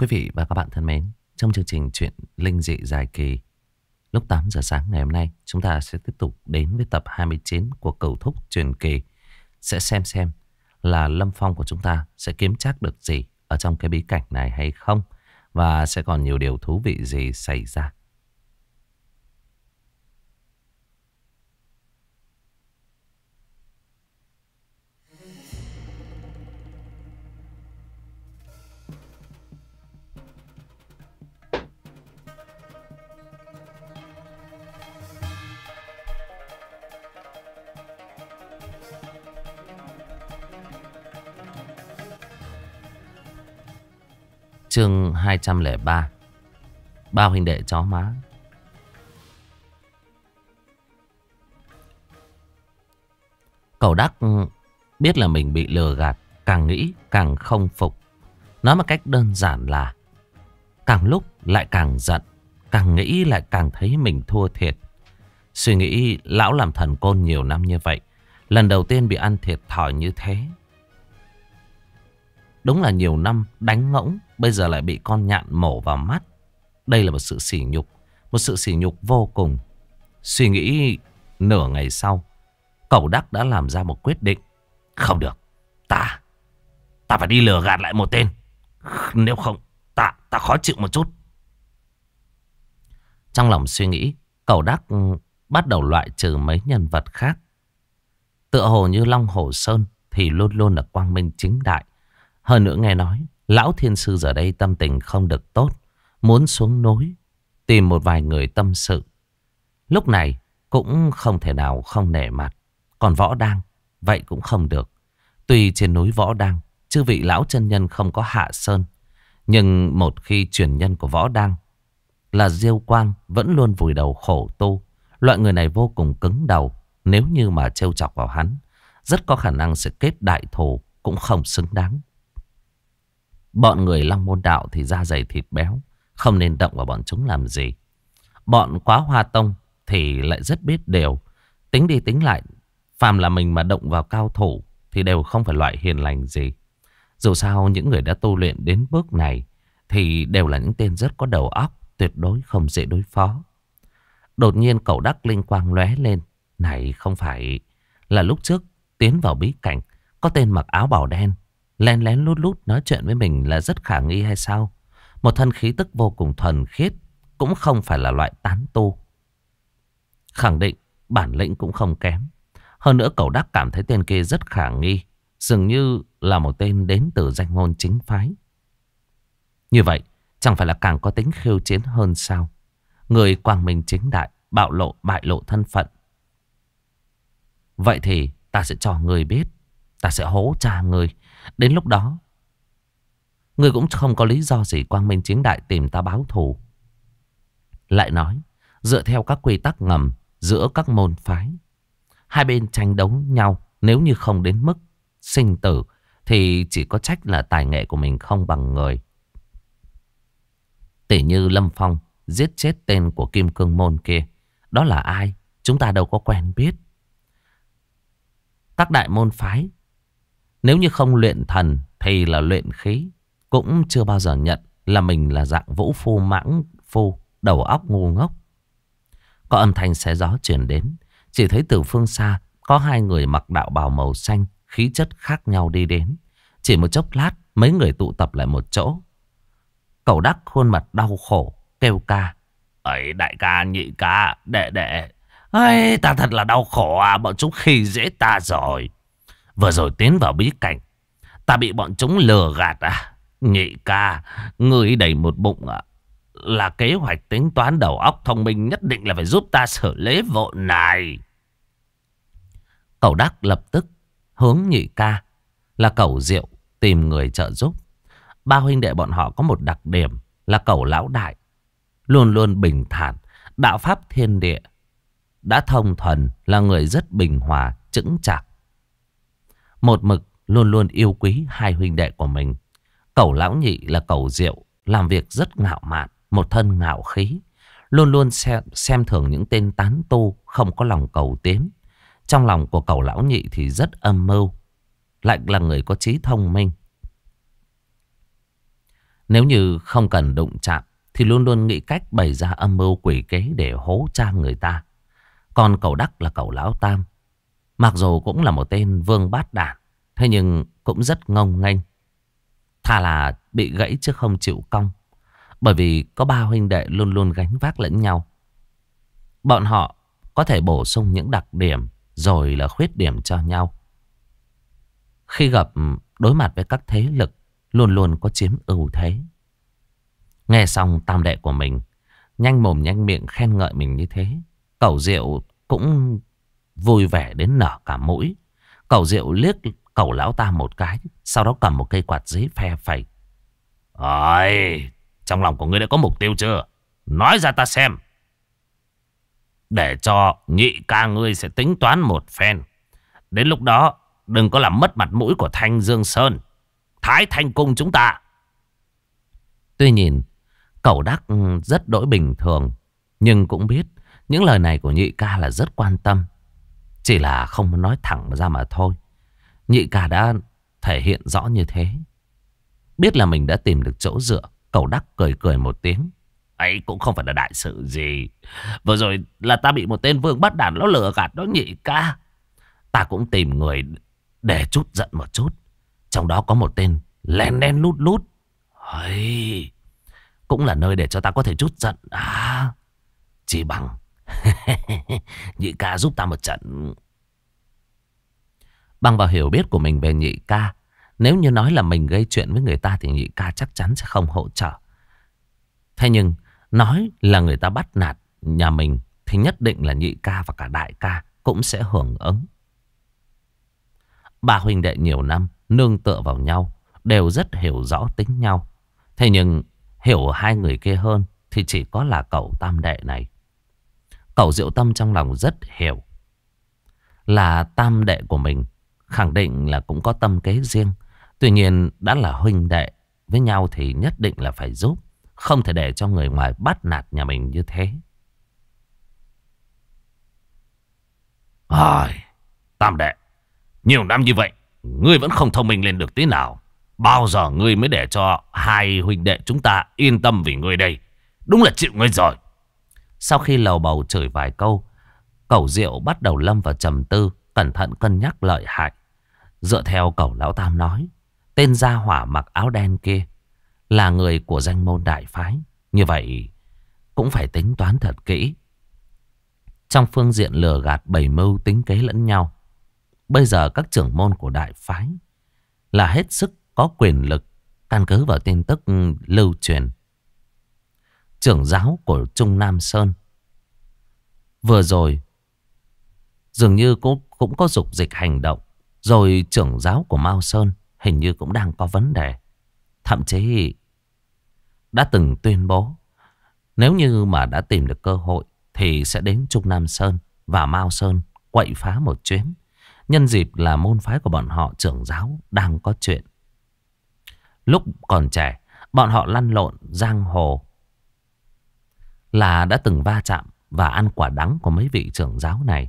Quý vị và các bạn thân mến, trong chương trình Chuyện Linh Dị dài kỳ lúc 8 giờ sáng ngày hôm nay, chúng ta sẽ tiếp tục đến với tập 29 của Cửu Thúc Truyền Kỳ. Sẽ xem là Lâm Phong của chúng ta sẽ kiếm trác được gì ở trong cái bí cảnh này hay không, và sẽ còn nhiều điều thú vị gì xảy ra. Chương 203. Bao huynh đệ chó má. Cậu Đắc biết là mình bị lừa gạt, càng nghĩ càng không phục. Nói một cách đơn giản là càng lúc lại càng giận, càng nghĩ lại càng thấy mình thua thiệt. Suy nghĩ lão làm thần côn nhiều năm như vậy, lần đầu tiên bị ăn thiệt thòi như thế. Đúng là nhiều năm đánh ngỗng, bây giờ lại bị con nhạn mổ vào mắt. Đây là một sự sỉ nhục, một sự sỉ nhục vô cùng. Suy nghĩ nửa ngày sau, Cẩu Đắc đã làm ra một quyết định. Không được, ta phải đi lừa gạt lại một tên. Nếu không, ta khó chịu một chút. Trong lòng suy nghĩ, Cẩu Đắc bắt đầu loại trừ mấy nhân vật khác. Tựa hồ như Long Hổ Sơn thì luôn luôn là quang minh chính đại. Hơn nữa nghe nói, lão thiên sư giờ đây tâm tình không được tốt, muốn xuống núi tìm một vài người tâm sự. Lúc này cũng không thể nào không nể mặt. Còn Võ Đang, vậy cũng không được. Tuy trên núi Võ Đang, chư vị lão chân nhân không có hạ sơn, nhưng một khi truyền nhân của Võ Đang là Diêu Quang vẫn luôn vùi đầu khổ tu. Loại người này vô cùng cứng đầu. Nếu như mà trêu chọc vào hắn, rất có khả năng sẽ kết đại thù, cũng không xứng đáng. Bọn người Long Môn Đạo thì da dày thịt béo, không nên động vào bọn chúng làm gì. Bọn Quá Hoa Tông thì lại rất biết điều. Tính đi tính lại, phàm là mình mà động vào cao thủ thì đều không phải loại hiền lành gì. Dù sao những người đã tu luyện đến bước này thì đều là những tên rất có đầu óc, tuyệt đối không dễ đối phó. Đột nhiên Cẩu Đắc linh quang lóe lên. Này không phải là lúc trước tiến vào bí cảnh có tên mặc áo bào đen lén lén lút lút nói chuyện với mình là rất khả nghi hay sao? Một thân khí tức vô cùng thuần khiết, cũng không phải là loại tán tu. Khẳng định bản lĩnh cũng không kém. Hơn nữa Cẩu Đắc cảm thấy tên kia rất khả nghi, dường như là một tên đến từ danh môn chính phái. Như vậy chẳng phải là càng có tính khiêu chiến hơn sao? Người quang minh chính đại, bại lộ thân phận. Vậy thì ta sẽ cho người biết, ta sẽ hố cha người. Đến lúc đó, người cũng không có lý do gì quang minh chính đại tìm ta báo thù. Lại nói, dựa theo các quy tắc ngầm giữa các môn phái, hai bên tranh đấu nhau, nếu như không đến mức sinh tử thì chỉ có trách là tài nghệ của mình không bằng người. Tỉ như Lâm Phong giết chết tên của Kim Cương Môn kia, đó là ai? Chúng ta đâu có quen biết. Các đại môn phái, nếu như không luyện thần thì là luyện khí, cũng chưa bao giờ nhận là mình là dạng vũ phu mãng phu, đầu óc ngu ngốc. Có âm thanh xé gió truyền đến, chỉ thấy từ phương xa có hai người mặc đạo bào màu xanh, khí chất khác nhau đi đến. Chỉ một chốc lát, mấy người tụ tập lại một chỗ. Cẩu Đắc khuôn mặt đau khổ kêu ca: ấy đại ca, nhị ca, đệ, ấy ta thật là đau khổ à, bọn chúng khi dễ ta rồi. Vừa rồi tiến vào bí cảnh, ta bị bọn chúng lừa gạt à? Nhị ca, ngươi đầy một bụng à? Là kế hoạch tính toán đầu óc thông minh, nhất định là phải giúp ta xử lý vụ này. Cẩu Đắc lập tức hướng nhị ca là Cẩu Diệu tìm người trợ giúp. Ba huynh đệ bọn họ có một đặc điểm là Cẩu lão đại luôn luôn bình thản, đạo pháp thiên địa đã thông thuần, là người rất bình hòa, chững chạc. Một mực luôn luôn yêu quý hai huynh đệ của mình. Cẩu lão nhị là Cẩu Diệu làm việc rất ngạo mạn, một thân ngạo khí, luôn luôn xem thường những tên tán tu không có lòng cầu tiến. Trong lòng của Cẩu lão nhị thì rất âm mưu, lại là người có trí thông minh. Nếu như không cần đụng chạm thì luôn luôn nghĩ cách bày ra âm mưu quỷ kế để hố trang người ta. Còn cậu Đắc là cậu Lão Tam, mặc dù cũng là một tên vương bát đản, thế nhưng cũng rất ngông nghênh. Thà là bị gãy chứ không chịu cong. Bởi vì có ba huynh đệ luôn luôn gánh vác lẫn nhau. Bọn họ có thể bổ sung những đặc điểm rồi là khuyết điểm cho nhau. Khi gặp đối mặt với các thế lực, luôn luôn có chiếm ưu thế. Nghe xong tam đệ của mình nhanh mồm nhanh miệng khen ngợi mình như thế, Cẩu Diệu cũng vui vẻ đến nở cả mũi. Cẩu Diệu liếc cậu Lão Tam một cái, sau đó cầm một cây quạt giấy phe phẩy. Ôi, trong lòng của ngươi đã có mục tiêu chưa? Nói ra ta xem. Để cho nhị ca ngươi sẽ tính toán một phen. Đến lúc đó đừng có làm mất mặt mũi của Thanh Dương Sơn, Thái Thanh Cung chúng ta. Tuy nhìn cậu Đắc rất đỗi bình thường, nhưng cũng biết những lời này của nhị ca là rất quan tâm. Chỉ là không nói thẳng ra mà thôi. Nhị ca đã thể hiện rõ như thế. Biết là mình đã tìm được chỗ dựa, cậu Đắc cười cười một tiếng. Ấy cũng không phải là đại sự gì. Vừa rồi là ta bị một tên vương bắt đàn nó lừa gạt đó nhị ca. Ta cũng tìm người để chút giận một chút. Trong đó có một tên lén đen lút lút. Ấy, cũng là nơi để cho ta có thể chút giận. À, chỉ bằng nhị ca giúp ta một trận. Bằng vào hiểu biết của mình về nhị ca, nếu như nói là mình gây chuyện với người ta thì nhị ca chắc chắn sẽ không hỗ trợ. Thế nhưng nói là người ta bắt nạt nhà mình thì nhất định là nhị ca và cả đại ca cũng sẽ hưởng ứng. Ba huynh đệ nhiều năm nương tựa vào nhau, đều rất hiểu rõ tính nhau. Thế nhưng hiểu hai người kia hơn thì chỉ có là cậu tam đệ này. Cậu Diệu Tâm trong lòng rất hiểu là tam đệ của mình khẳng định là cũng có tâm kế riêng. Tuy nhiên đã là huynh đệ với nhau thì nhất định là phải giúp, không thể để cho người ngoài bắt nạt nhà mình như thế. Tam đệ, nhiều năm như vậy ngươi vẫn không thông minh lên được tí nào. Bao giờ ngươi mới để cho hai huynh đệ chúng ta yên tâm vì ngươi đây? Đúng là chịu ngươi rồi. Sau khi lầu bầu chửi vài câu, Cẩu Diệu bắt đầu lâm vào trầm tư, cẩn thận cân nhắc lợi hại. Dựa theo cẩu Lão Tam nói, tên gia hỏa mặc áo đen kia là người của danh môn đại phái. Như vậy cũng phải tính toán thật kỹ. Trong phương diện lừa gạt bày mưu tính kế lẫn nhau, bây giờ các trưởng môn của đại phái là hết sức có quyền lực. Căn cứ vào tin tức lưu truyền, trưởng giáo của Trung Nam Sơn vừa rồi dường như cũng có dục dịch hành động. Rồi trưởng giáo của Mao Sơn hình như cũng đang có vấn đề. Thậm chí đã từng tuyên bố nếu như mà đã tìm được cơ hội thì sẽ đến Trung Nam Sơn và Mao Sơn quậy phá một chuyến. Nhân dịp là môn phái của bọn họ trưởng giáo đang có chuyện. Lúc còn trẻ, bọn họ lăn lộn giang hồ là đã từng va chạm và ăn quả đắng của mấy vị trưởng giáo này.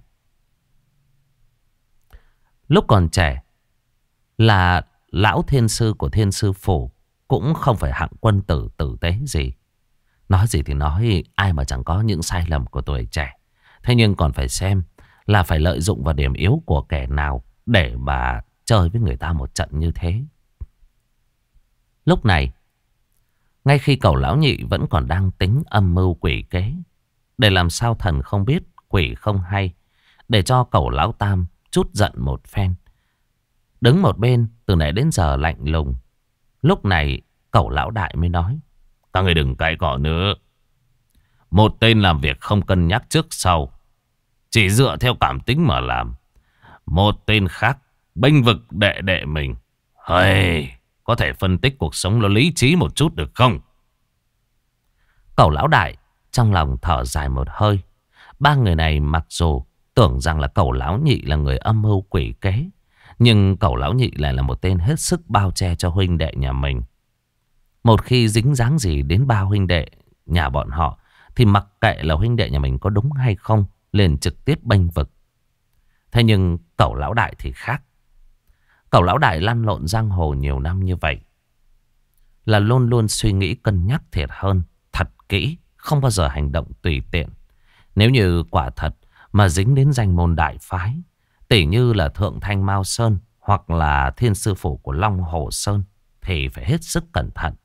Lúc còn trẻ là lão thiên sư của Thiên Sư Phủ cũng không phải hạng quân tử tử tế gì. Nói gì thì nói, ai mà chẳng có những sai lầm của tuổi trẻ. Thế nhưng còn phải xem là phải lợi dụng vào điểm yếu của kẻ nào để mà chơi với người ta một trận như thế. Lúc này, ngay khi cậu lão nhị vẫn còn đang tính âm mưu quỷ kế, để làm sao thần không biết quỷ không hay, để cho cậu lão tam chút giận một phen, đứng một bên từ nãy đến giờ lạnh lùng. Lúc này cậu lão đại mới nói: các người đừng cãi cọ nữa. Một tên làm việc không cân nhắc trước sau, chỉ dựa theo cảm tính mà làm. Một tên khác bênh vực đệ đệ mình. Có thể phân tích cuộc sống nó lý trí một chút được không? Cậu lão đại trong lòng thở dài một hơi. Ba người này mặc dù tưởng rằng là cậu lão nhị là người âm mưu quỷ kế, nhưng cậu lão nhị lại là một tên hết sức bao che cho huynh đệ nhà mình. Một khi dính dáng gì đến ba huynh đệ nhà bọn họ thì mặc kệ là huynh đệ nhà mình có đúng hay không, liền trực tiếp bênh vực. Thế nhưng cậu lão đại thì khác. Cậu lão đại lăn lộn giang hồ nhiều năm như vậy, là luôn luôn suy nghĩ cân nhắc thiệt hơn, thật kỹ, không bao giờ hành động tùy tiện. Nếu như quả thật mà dính đến danh môn đại phái, tỉ như là Thượng Thanh Mao Sơn hoặc là Thiên Sư Phủ của Long Hồ Sơn, thì phải hết sức cẩn thận.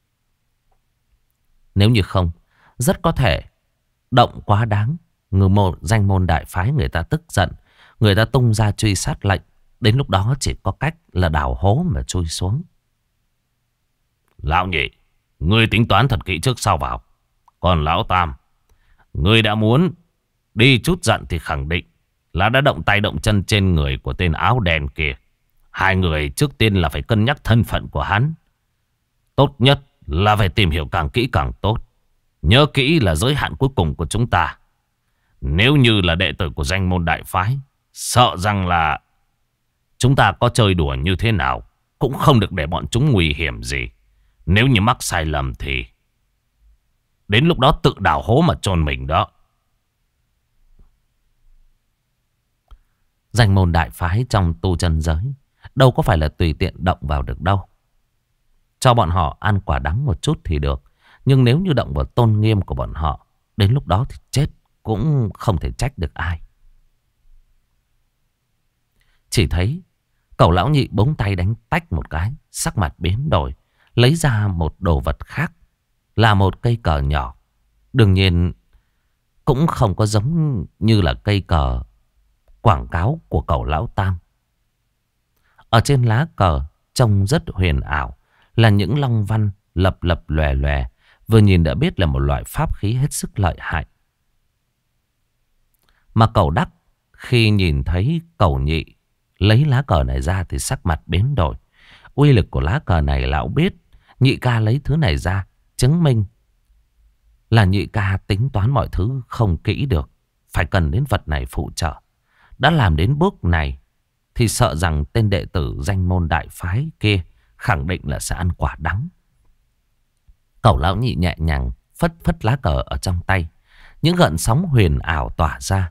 Nếu như không, rất có thể động quá đáng, danh môn đại phái người ta tức giận, người ta tung ra truy sát lệnh. Đến lúc đó chỉ có cách là đào hố mà chui xuống. Lão nhị, ngươi tính toán thật kỹ trước sau vào. Còn lão tam, ngươi đã muốn đi chút giận thì khẳng định là đã động tay động chân trên người của tên áo đen kia. Hai người trước tiên là phải cân nhắc thân phận của hắn. Tốt nhất là phải tìm hiểu càng kỹ càng tốt. Nhớ kỹ là giới hạn cuối cùng của chúng ta. Nếu như là đệ tử của danh môn đại phái, sợ rằng là chúng ta có chơi đùa như thế nào cũng không được để bọn chúng nguy hiểm gì. Nếu như mắc sai lầm thì đến lúc đó tự đào hố mà chôn mình đó. Danh môn đại phái trong tu chân giới đâu có phải là tùy tiện động vào được đâu. Cho bọn họ ăn quả đắng một chút thì được, nhưng nếu như động vào tôn nghiêm của bọn họ, đến lúc đó thì chết cũng không thể trách được ai. Chỉ thấy cậu lão nhị búng tay đánh tách một cái, sắc mặt biến đổi, lấy ra một đồ vật khác, là một cây cờ nhỏ. Đương nhiên cũng không có giống như là cây cờ quảng cáo của cậu lão tam. Ở trên lá cờ trông rất huyền ảo, là những long văn lập lập lòe lòe, vừa nhìn đã biết là một loại pháp khí hết sức lợi hại. Mà cậu Đắc khi nhìn thấy cậu nhị lấy lá cờ này ra thì sắc mặt biến đổi. Uy lực của lá cờ này lão biết, nhị ca lấy thứ này ra chứng minh là nhị ca tính toán mọi thứ không kỹ được, phải cần đến vật này phụ trợ. Đã làm đến bước này thì sợ rằng tên đệ tử danh môn đại phái kia khẳng định là sẽ ăn quả đắng. Cậu lão nhị nhẹ nhàng phất phất lá cờ ở trong tay, những gợn sóng huyền ảo tỏa ra.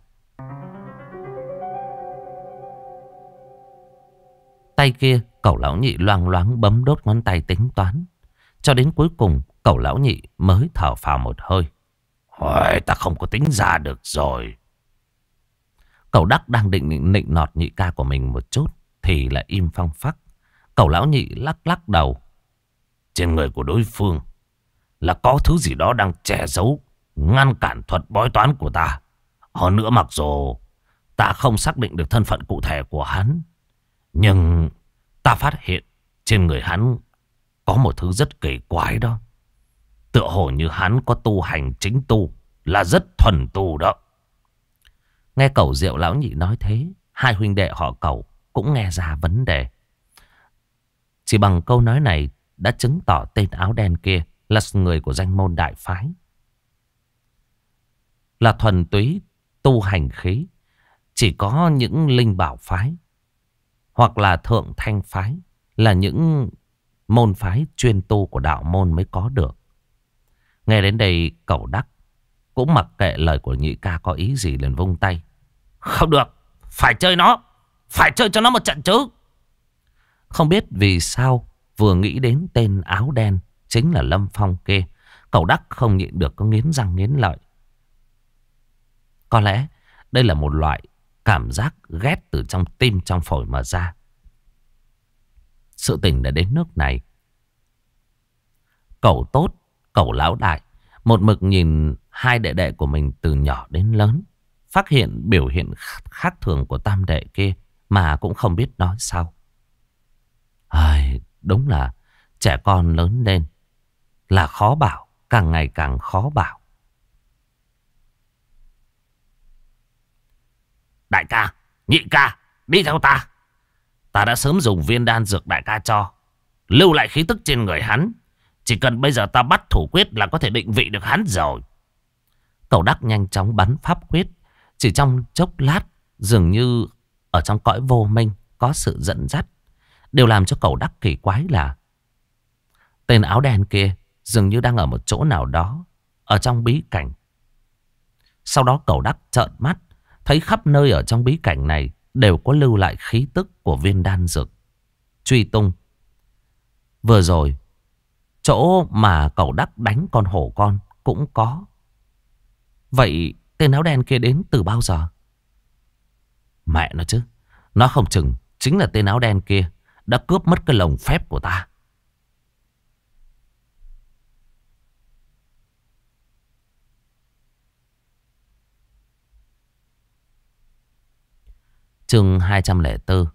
Tay kia cậu lão nhị loang loáng bấm đốt ngón tay tính toán, cho đến cuối cùng cậu lão nhị mới thở phào một hơi. Ôi, ta không có tính ra được rồi. Cậu Đắc đang định nịnh nọt nhị ca của mình một chút thì lại im phăng phắc. Cậu lão nhị lắc lắc đầu. Trên người của đối phương là có thứ gì đó đang che giấu, ngăn cản thuật bói toán của ta. Hơn nữa mặc dù ta không xác định được thân phận cụ thể của hắn, nhưng ta phát hiện trên người hắn có một thứ rất kỳ quái đó. Tựa hồ như hắn có tu hành chính tu, là rất thuần tu đó. Nghe cậu Diệu lão nhị nói thế, hai huynh đệ họ cậu cũng nghe ra vấn đề. Chỉ bằng câu nói này đã chứng tỏ tên áo đen kia là người của danh môn đại phái, là thuần túy tu hành khí. Chỉ có những linh bảo phái hoặc là thượng thanh phái là những môn phái chuyên tu của đạo môn mới có được. Nghe đến đây cậu Đắc cũng mặc kệ lời của nhị ca có ý gì, liền vung tay. Không được, phải chơi nó, phải chơi cho nó một trận chứ. Không biết vì sao vừa nghĩ đến tên áo đen chính là Lâm Phong kia, cậu Đắc không nhịn được có nghiến răng nghiến lợi. Có lẽ đây là một loại cảm giác ghét từ trong tim trong phổi mà ra. Sự tình đã đến nước này, cậu tốt, cậu lão đại một mực nhìn hai đệ đệ của mình từ nhỏ đến lớn, phát hiện biểu hiện khác thường của tam đệ kia mà cũng không biết nói sao. Đúng là trẻ con lớn lên là khó bảo, càng ngày càng khó bảo. Đại ca, nhị ca, đi theo ta. Ta đã sớm dùng viên đan dược đại ca cho, lưu lại khí tức trên người hắn. Chỉ cần bây giờ ta bắt thủ quyết là có thể định vị được hắn rồi. Cậu Đắc nhanh chóng bắn pháp quyết. Chỉ trong chốc lát, dường như ở trong cõi vô minh có sự dẫn dắt. Điều làm cho cậu Đắc kỳ quái là tên áo đen kia dường như đang ở một chỗ nào đó ở trong bí cảnh. Sau đó cậu Đắc trợn mắt, thấy khắp nơi ở trong bí cảnh này đều có lưu lại khí tức của viên đan dược truy tung. Vừa rồi chỗ mà cậu Đắc đánh con hổ con cũng có. Vậy tên áo đen kia đến từ bao giờ? Mẹ nó chứ. Nó không chừng chính là tên áo đen kia đã cướp mất cái lồng phép của ta. Chương 204.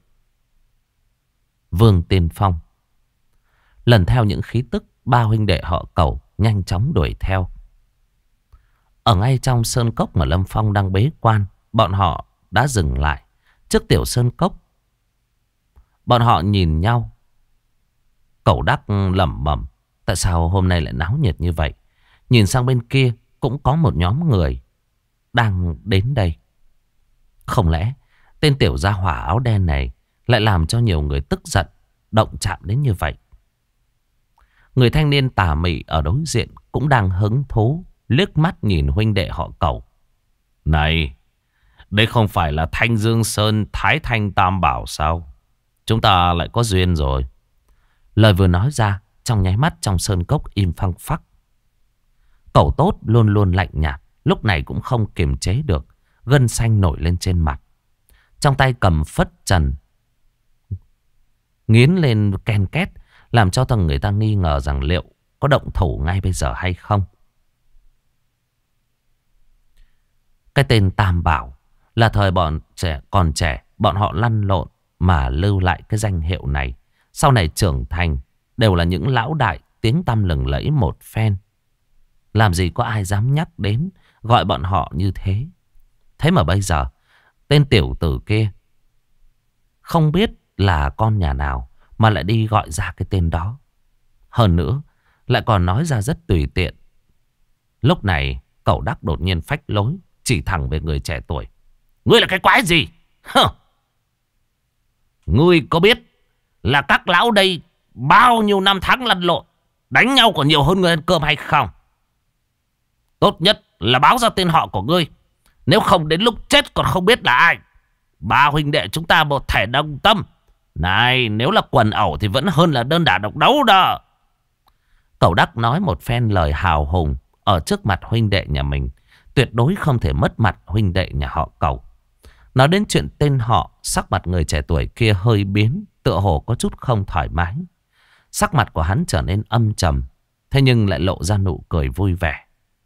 Vương Tiên Phong. Lần theo những khí tức, ba huynh đệ họ Cẩu nhanh chóng đuổi theo. Ở ngay trong sơn cốc mà Lâm Phong đang bế quan, bọn họ đã dừng lại trước tiểu sơn cốc. Bọn họ nhìn nhau. Cẩu Đắc lẩm bẩm, tại sao hôm nay lại náo nhiệt như vậy? Nhìn sang bên kia cũng có một nhóm người đang đến đây. Không lẽ tên tiểu gia hỏa áo đen này lại làm cho nhiều người tức giận, động chạm đến như vậy? Người thanh niên tà mị ở đối diện cũng đang hứng thú, liếc mắt nhìn huynh đệ họ Cẩu. Này, đây không phải là Thanh Dương Sơn Thái Thanh Tam Bảo sao? Chúng ta lại có duyên rồi. Lời vừa nói ra, trong nháy mắt trong sơn cốc im phăng phắc. Cẩu Tốt luôn luôn lạnh nhạt, lúc này cũng không kiềm chế được, gân xanh nổi lên trên mặt. Trong tay cầm phất trần, nghiến lên ken két, làm cho thằng người ta nghi ngờ rằng liệu có động thủ ngay bây giờ hay không. Cái tên Tam Bảo là thời bọn trẻ còn trẻ, bọn họ lăn lộn mà lưu lại cái danh hiệu này. Sau này trưởng thành đều là những lão đại tiếng tăm lừng lẫy một phen. Làm gì có ai dám nhắc đến gọi bọn họ như thế. Thế mà bây giờ tên tiểu tử kia không biết là con nhà nào mà lại đi gọi ra cái tên đó. Hơn nữa lại còn nói ra rất tùy tiện. Lúc này Cẩu Đắc đột nhiên phách lối, chỉ thẳng về người trẻ tuổi. Ngươi là cái quái gì? Ngươi có biết là các lão đây bao nhiêu năm tháng lăn lộn, đánh nhau còn nhiều hơn người ăn cơm hay không? Tốt nhất là báo ra tên họ của ngươi, nếu không đến lúc chết còn không biết là ai. Ba huynh đệ chúng ta một thể đồng tâm. Này, nếu là quần ẩu thì vẫn hơn là đơn đả độc đấu đó. Cẩu Đắc nói một phen lời hào hùng ở trước mặt huynh đệ nhà mình, tuyệt đối không thể mất mặt huynh đệ nhà họ Cẩu. Nói đến chuyện tên họ, sắc mặt người trẻ tuổi kia hơi biến, tựa hồ có chút không thoải mái. Sắc mặt của hắn trở nên âm trầm, thế nhưng lại lộ ra nụ cười vui vẻ.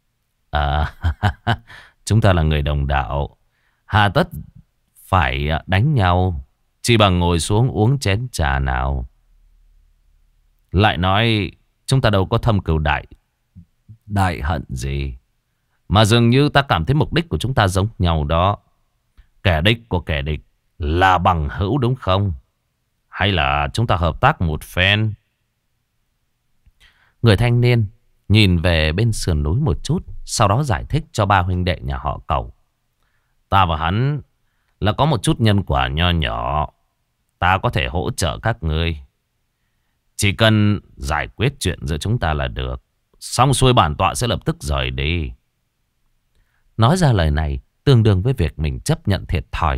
Chúng ta là người đồng đạo, hà tất phải đánh nhau, chỉ bằng ngồi xuống uống chén trà nào. Lại nói chúng ta đâu có thâm cừu đại hận gì, mà dường như ta cảm thấy mục đích của chúng ta giống nhau đó. Kẻ địch của kẻ địch là bằng hữu đúng không? Hay là chúng ta hợp tác một phen? Người thanh niên nhìn về bên sườn núi một chút, sau đó giải thích cho ba huynh đệ nhà họ Cẩu. Ta và hắn là có một chút nhân quả nho nhỏ. Ta có thể hỗ trợ các ngươi. Chỉ cần giải quyết chuyện giữa chúng ta là được. Xong xuôi bản tọa sẽ lập tức rời đi. Nói ra lời này tương đương với việc mình chấp nhận thiệt thòi.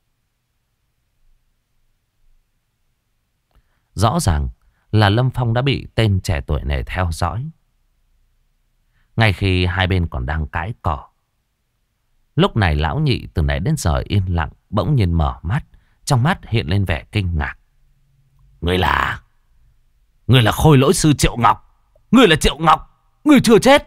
Rõ ràng là Lâm Phong đã bị tên trẻ tuổi này theo dõi. Ngay khi hai bên còn đang cãi cỏ, lúc này lão nhị từ nãy đến giờ yên lặng bỗng nhiên mở mắt, trong mắt hiện lên vẻ kinh ngạc. Ngươi là Khôi Lỗi Sư Triệu Ngọc. Ngươi là Triệu Ngọc. Ngươi chưa chết.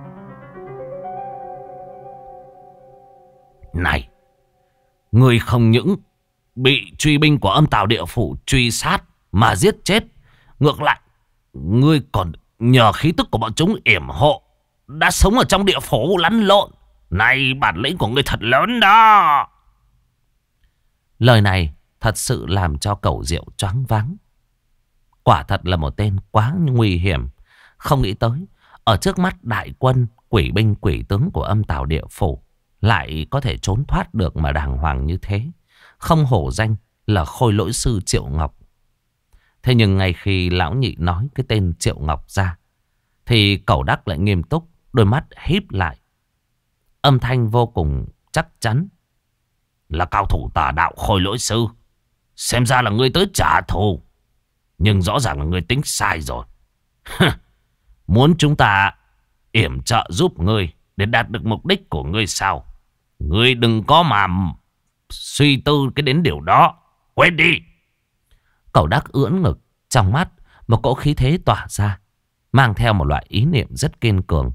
Này, ngươi không những bị truy binh của Âm Tào Địa Phủ truy sát mà giết chết, ngược lại ngươi còn nhờ khí tức của bọn chúng yểm hộ, đã sống ở trong địa phủ lăn lộn. Này, bản lĩnh của ngươi thật lớn đó. Lời này thật sự làm cho Cẩu Diệu choáng váng. Quả thật là một tên quá nguy hiểm. Không nghĩ tới ở trước mắt đại quân quỷ binh quỷ tướng của Âm Tào Địa Phủ lại có thể trốn thoát được mà đàng hoàng như thế. Không hổ danh là Khôi Lỗi Sư Triệu Ngọc. Thế nhưng ngay khi lão nhị nói cái tên Triệu Ngọc ra, thì Cẩu Đắc lại nghiêm túc, đôi mắt híp lại, âm thanh vô cùng chắc chắn. Là cao thủ tà đạo Khôi Lỗi Sư. Xem ra là ngươi tới trả thù, nhưng rõ ràng là ngươi tính sai rồi. Muốn chúng ta yểm trợ giúp ngươi để đạt được mục đích của ngươi sao? Ngươi đừng có mà suy tư cái đến điều đó. Quên đi. Cẩu Đắc ưỡn ngực, trong mắt một cỗ khí thế tỏa ra, mang theo một loại ý niệm rất kiên cường.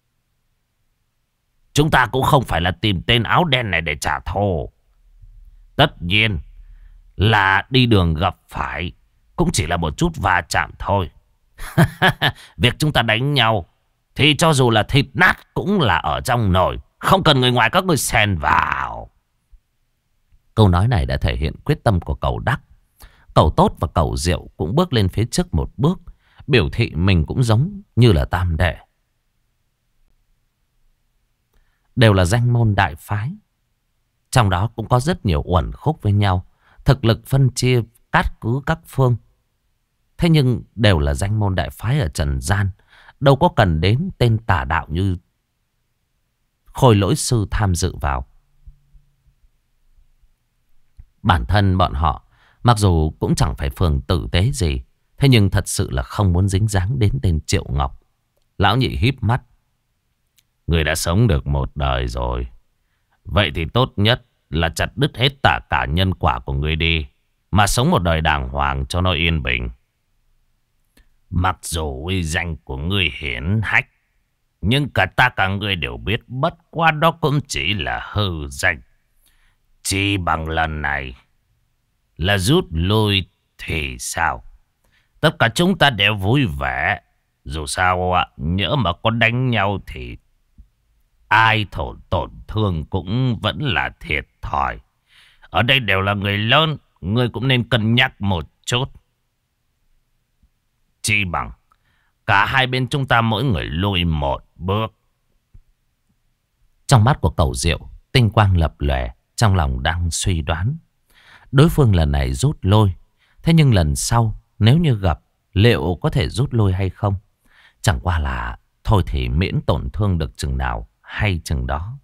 Chúng ta cũng không phải là tìm tên áo đen này để trả thù. Tất nhiên là đi đường gặp phải cũng chỉ là một chút va chạm thôi. Việc chúng ta đánh nhau thì cho dù là thịt nát cũng là ở trong nồi, không cần người ngoài các ngươi xen vào. Câu nói này đã thể hiện quyết tâm của Cẩu Đắc. Cẩu Tốt và Cẩu Diệu cũng bước lên phía trước một bước, biểu thị mình cũng giống như là tam đệ. Đều là danh môn đại phái, trong đó cũng có rất nhiều uẩn khúc với nhau, thực lực phân chia cát cứ các phương. Thế nhưng đều là danh môn đại phái ở trần gian, đâu có cần đến tên tà đạo như Khôi Lỗi Sư tham dự vào. Bản thân bọn họ mặc dù cũng chẳng phải phường tử tế gì, thế nhưng thật sự là không muốn dính dáng đến tên Triệu Ngọc. Lão nhị híp mắt. Người đã sống được một đời rồi, vậy thì tốt nhất là chặt đứt hết tất cả nhân quả của người đi, mà sống một đời đàng hoàng cho nó yên bình. Mặc dù uy danh của ngươi hiển hách, nhưng cả ta cả ngươi đều biết bất qua đó cũng chỉ là hư danh. Chỉ bằng lần này là rút lui thì sao? Tất cả chúng ta đều vui vẻ. Dù sao ạ, nhỡ mà có đánh nhau thì ai tổn thương cũng vẫn là thiệt thòi. Ở đây đều là người lớn, ngươi cũng nên cân nhắc một chút. Chỉ bằng cả hai bên chúng ta mỗi người lùi một bước. Trong mắt của Cẩu Diệu tinh quang lập lòe, trong lòng đang suy đoán đối phương lần này rút lui, thế nhưng lần sau nếu như gặp liệu có thể rút lui hay không. Chẳng qua là thôi thì miễn tổn thương được chừng nào hay chừng đó.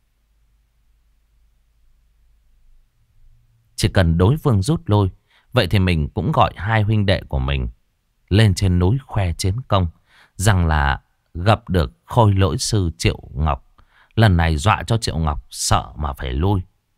Chỉ cần đối phương rút lui, vậy thì mình cũng gọi hai huynh đệ của mình lên trên núi khoe chiến công, rằng là gặp được Khôi Lỗi Sư Triệu Ngọc. Lần này dọa cho Triệu Ngọc sợ mà phải lui.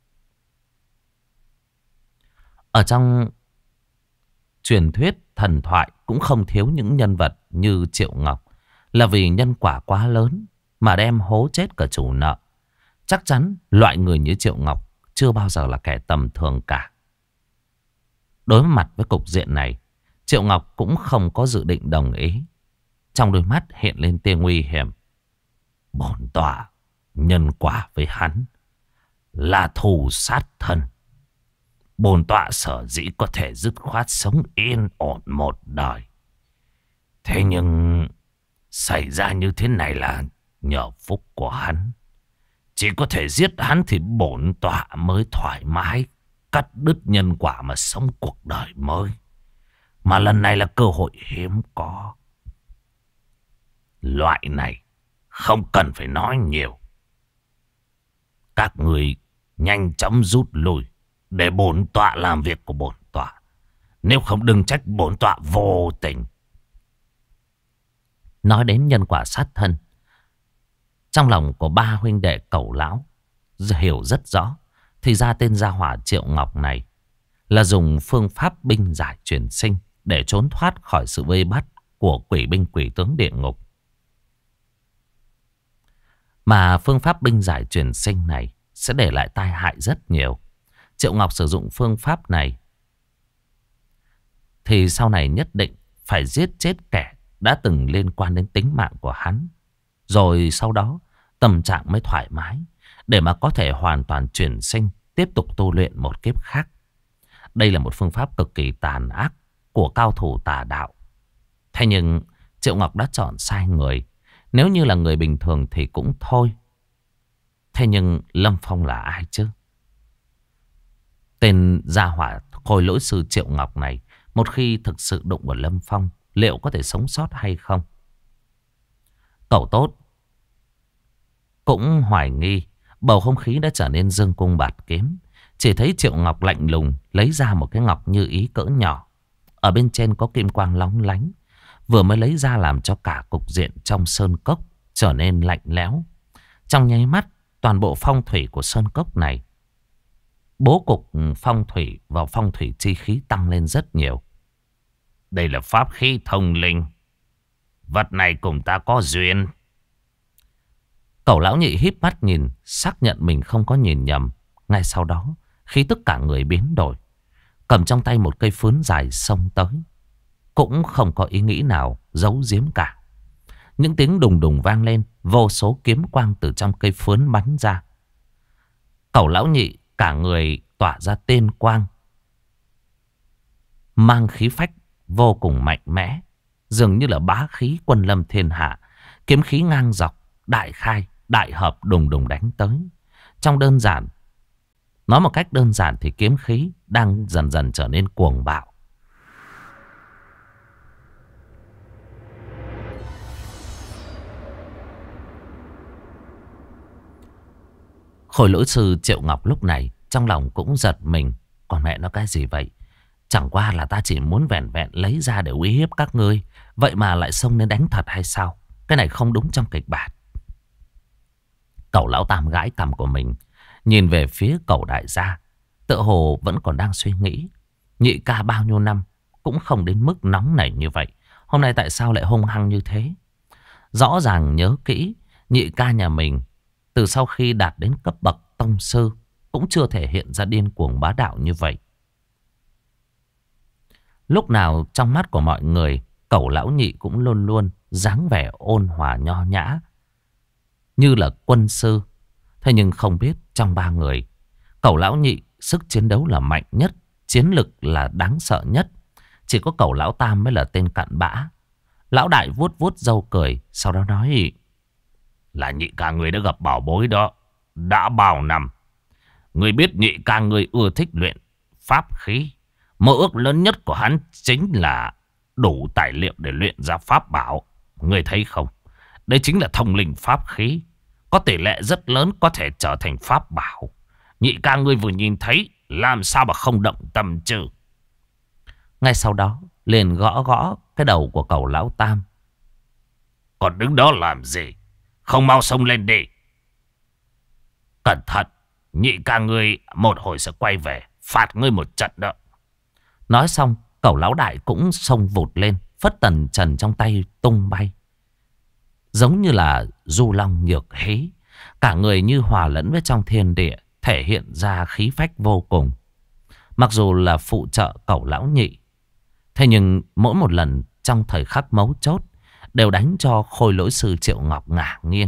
Ở trong truyền thuyết thần thoại cũng không thiếu những nhân vật như Triệu Ngọc, là vì nhân quả quá lớn mà đem hố chết cả chủ nợ. Chắc chắn loại người như Triệu Ngọc chưa bao giờ là kẻ tầm thường cả. Đối mặt với cục diện này, Triệu Ngọc cũng không có dự định đồng ý. Trong đôi mắt hiện lên tia nguy hiểm. Bổn tọa nhân quả với hắn là thù sát thân. Bổn tọa sở dĩ có thể dứt khoát sống yên ổn một đời. Thế nhưng xảy ra như thế này là nhờ phúc của hắn. Chỉ có thể giết hắn thì bổn tọa mới thoải mái cắt đứt nhân quả mà sống cuộc đời mới. Mà lần này là cơ hội hiếm có. Loại này không cần phải nói nhiều. Các người nhanh chóng rút lui để bổn tọa làm việc của bổn tọa. Nếu không đừng trách bổn tọa vô tình. Nói đến nhân quả sát thân, trong lòng của ba huynh đệ Cẩu Lão hiểu rất rõ. Thì ra tên gia hỏa Triệu Ngọc này là dùng phương pháp binh giải chuyển sinh để trốn thoát khỏi sự vây bắt của quỷ binh quỷ tướng địa ngục. Mà phương pháp binh giải chuyển sinh này sẽ để lại tai hại rất nhiều. Triệu Ngọc sử dụng phương pháp này thì sau này nhất định phải giết chết kẻ đã từng liên quan đến tính mạng của hắn. Rồi sau đó tâm trạng mới thoải mái để mà có thể hoàn toàn chuyển sinh, tiếp tục tu luyện một kiếp khác. Đây là một phương pháp cực kỳ tàn ác của cao thủ tà đạo. Thế nhưng Triệu Ngọc đã chọn sai người. Nếu như là người bình thường thì cũng thôi. Thế nhưng Lâm Phong là ai chứ? Tên gia hỏa Khôi Lỗi Sư Triệu Ngọc này, một khi thực sự đụng vào Lâm Phong, liệu có thể sống sót hay không? Cẩu Tốt cũng hoài nghi. Bầu không khí đã trở nên dương cung bạt kiếm. Chỉ thấy Triệu Ngọc lạnh lùng lấy ra một cái ngọc như ý cỡ nhỏ. Ở bên trên có kim quang lóng lánh. vừa mới lấy ra làm cho cả cục diện trong sơn cốc trở nên lạnh lẽo. Trong nháy mắt, toàn bộ phong thủy của sơn cốc này, bố cục phong thủy và phong thủy chi khí tăng lên rất nhiều. Đây là pháp khí thông linh. Vật này cùng ta có duyên. Cẩu lão nhị híp mắt nhìn, xác nhận mình không có nhìn nhầm. Ngay sau đó, khí tức cả người biến đổi, cầm trong tay một cây phướn dài xông tới. Cũng không có ý nghĩ nào giấu giếm cả. Những tiếng đùng đùng vang lên, vô số kiếm quang từ trong cây phướn bắn ra. Cẩu lão nhị cả người tỏa ra tên quang, mang khí phách vô cùng mạnh mẽ, dường như là bá khí quân lâm thiên hạ. Kiếm khí ngang dọc, đại khai, đại hợp đùng đùng đánh tới. Trong đơn giản, nói một cách đơn giản thì kiếm khí đang dần dần trở nên cuồng bạo. Khôi lỗi sư Triệu Ngọc lúc này trong lòng cũng giật mình. Còn mẹ nó cái gì vậy? Chẳng qua là ta chỉ muốn vẹn vẹn lấy ra để uy hiếp các ngươi, vậy mà lại xông lên đánh thật hay sao? Cái này không đúng trong kịch bản. Cẩu lão tam gãi cằm của mình, nhìn về phía cẩu đại gia, tựa hồ vẫn còn đang suy nghĩ. Nhị ca bao nhiêu năm cũng không đến mức nóng nảy như vậy, hôm nay tại sao lại hung hăng như thế? Rõ ràng nhớ kỹ, nhị ca nhà mình từ sau khi đạt đến cấp bậc tông sư cũng chưa thể hiện ra điên cuồng bá đạo như vậy. Lúc nào trong mắt của mọi người, cẩu lão nhị cũng luôn luôn dáng vẻ ôn hòa nho nhã, như là quân sư. Thế nhưng không biết trong ba người, cẩu lão nhị sức chiến đấu là mạnh nhất, chiến lực là đáng sợ nhất. Chỉ có cẩu lão tam mới là tên cặn bã. Lão đại vuốt vuốt râu cười, sau đó nói: là nhị ca người đã gặp bảo bối đó. Đã bao năm, người biết nhị ca người ưa thích luyện pháp khí. Mơ ước lớn nhất của hắn chính là đủ tài liệu để luyện ra pháp bảo. Người thấy không? Đây chính là thông linh pháp khí, có tỷ lệ rất lớn có thể trở thành pháp bảo. Nhị ca ngươi vừa nhìn thấy, làm sao mà không động tâm chứ? Ngay sau đó liền gõ gõ cái đầu của cẩu lão tam. Còn đứng đó làm gì? Không mau xông lên đi. Cẩn thận, nhị ca ngươi một hồi sẽ quay về phạt ngươi một trận đó. Nói xong, cẩu lão đại cũng xông vụt lên, phất tần trần trong tay tung bay, giống như là du long nhược hí. Cả người như hòa lẫn với trong thiên địa, thể hiện ra khí phách vô cùng. Mặc dù là phụ trợ cẩu lão nhị, thế nhưng mỗi một lần trong thời khắc mấu chốt đều đánh cho khôi lỗi sư Triệu Ngọc ngả nghiêng.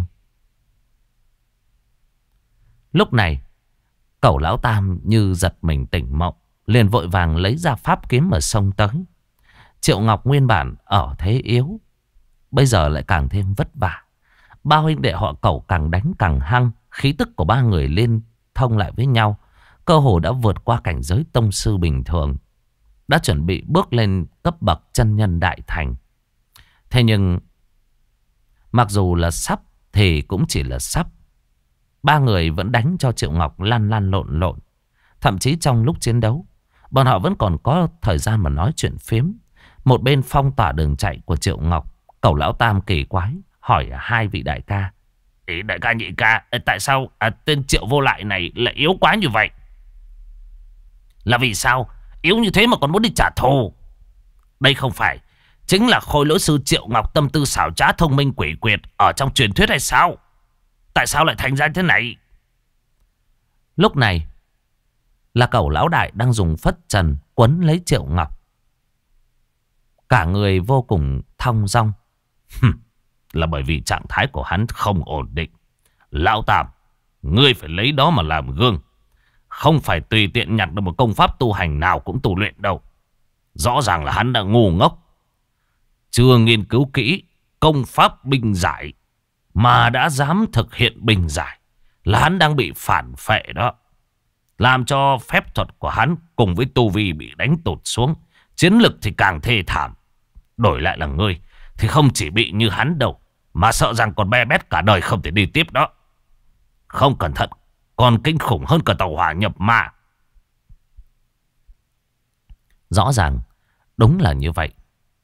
Lúc này cẩu lão tam như giật mình tỉnh mộng, liền vội vàng lấy ra pháp kiếm mà xông tới. Triệu Ngọc nguyên bản ở thế yếu, bây giờ lại càng thêm vất vả. Ba huynh đệ họ cẩu càng đánh càng hăng, khí tức của ba người liên thông lại với nhau, cơ hồ đã vượt qua cảnh giới tông sư bình thường, đã chuẩn bị bước lên cấp bậc chân nhân đại thành. Thế nhưng mặc dù là sắp thì cũng chỉ là sắp. Ba người vẫn đánh cho Triệu Ngọc lăn lăn lộn lộn. Thậm chí trong lúc chiến đấu, bọn họ vẫn còn có thời gian mà nói chuyện phiếm. Một bên phong tỏa đường chạy của Triệu Ngọc, cẩu lão tam kỳ quái hỏi hai vị đại ca: Ý đại ca nhị ca, tại sao tên Triệu vô lại này lại yếu quá như vậy? Là vì sao? Yếu như thế mà còn muốn đi trả thù? Đây không phải chính là khôi lỗi sư Triệu Ngọc tâm tư xảo trá thông minh quỷ quyệt ở trong truyền thuyết hay sao? Tại sao lại thành ra thế này? Lúc này là cẩu lão đại đang dùng phất trần quấn lấy Triệu Ngọc, cả người vô cùng thong dong. Là bởi vì trạng thái của hắn không ổn định. Lão Tam, ngươi phải lấy đó mà làm gương. Không phải tùy tiện nhặt được một công pháp tu hành nào cũng tu luyện đâu. Rõ ràng là hắn đã ngu ngốc, chưa nghiên cứu kỹ công pháp binh giải mà đã dám thực hiện binh giải, là hắn đang bị phản phệ đó. Làm cho phép thuật của hắn cùng với tu vi bị đánh tụt xuống, chiến lực thì càng thê thảm. Đổi lại là ngươi thì không chỉ bị như hắn đâu, mà sợ rằng còn be bét cả đời không thể đi tiếp đó. Không cẩn thận còn kinh khủng hơn cả tàu hỏa nhập ma. Rõ ràng đúng là như vậy.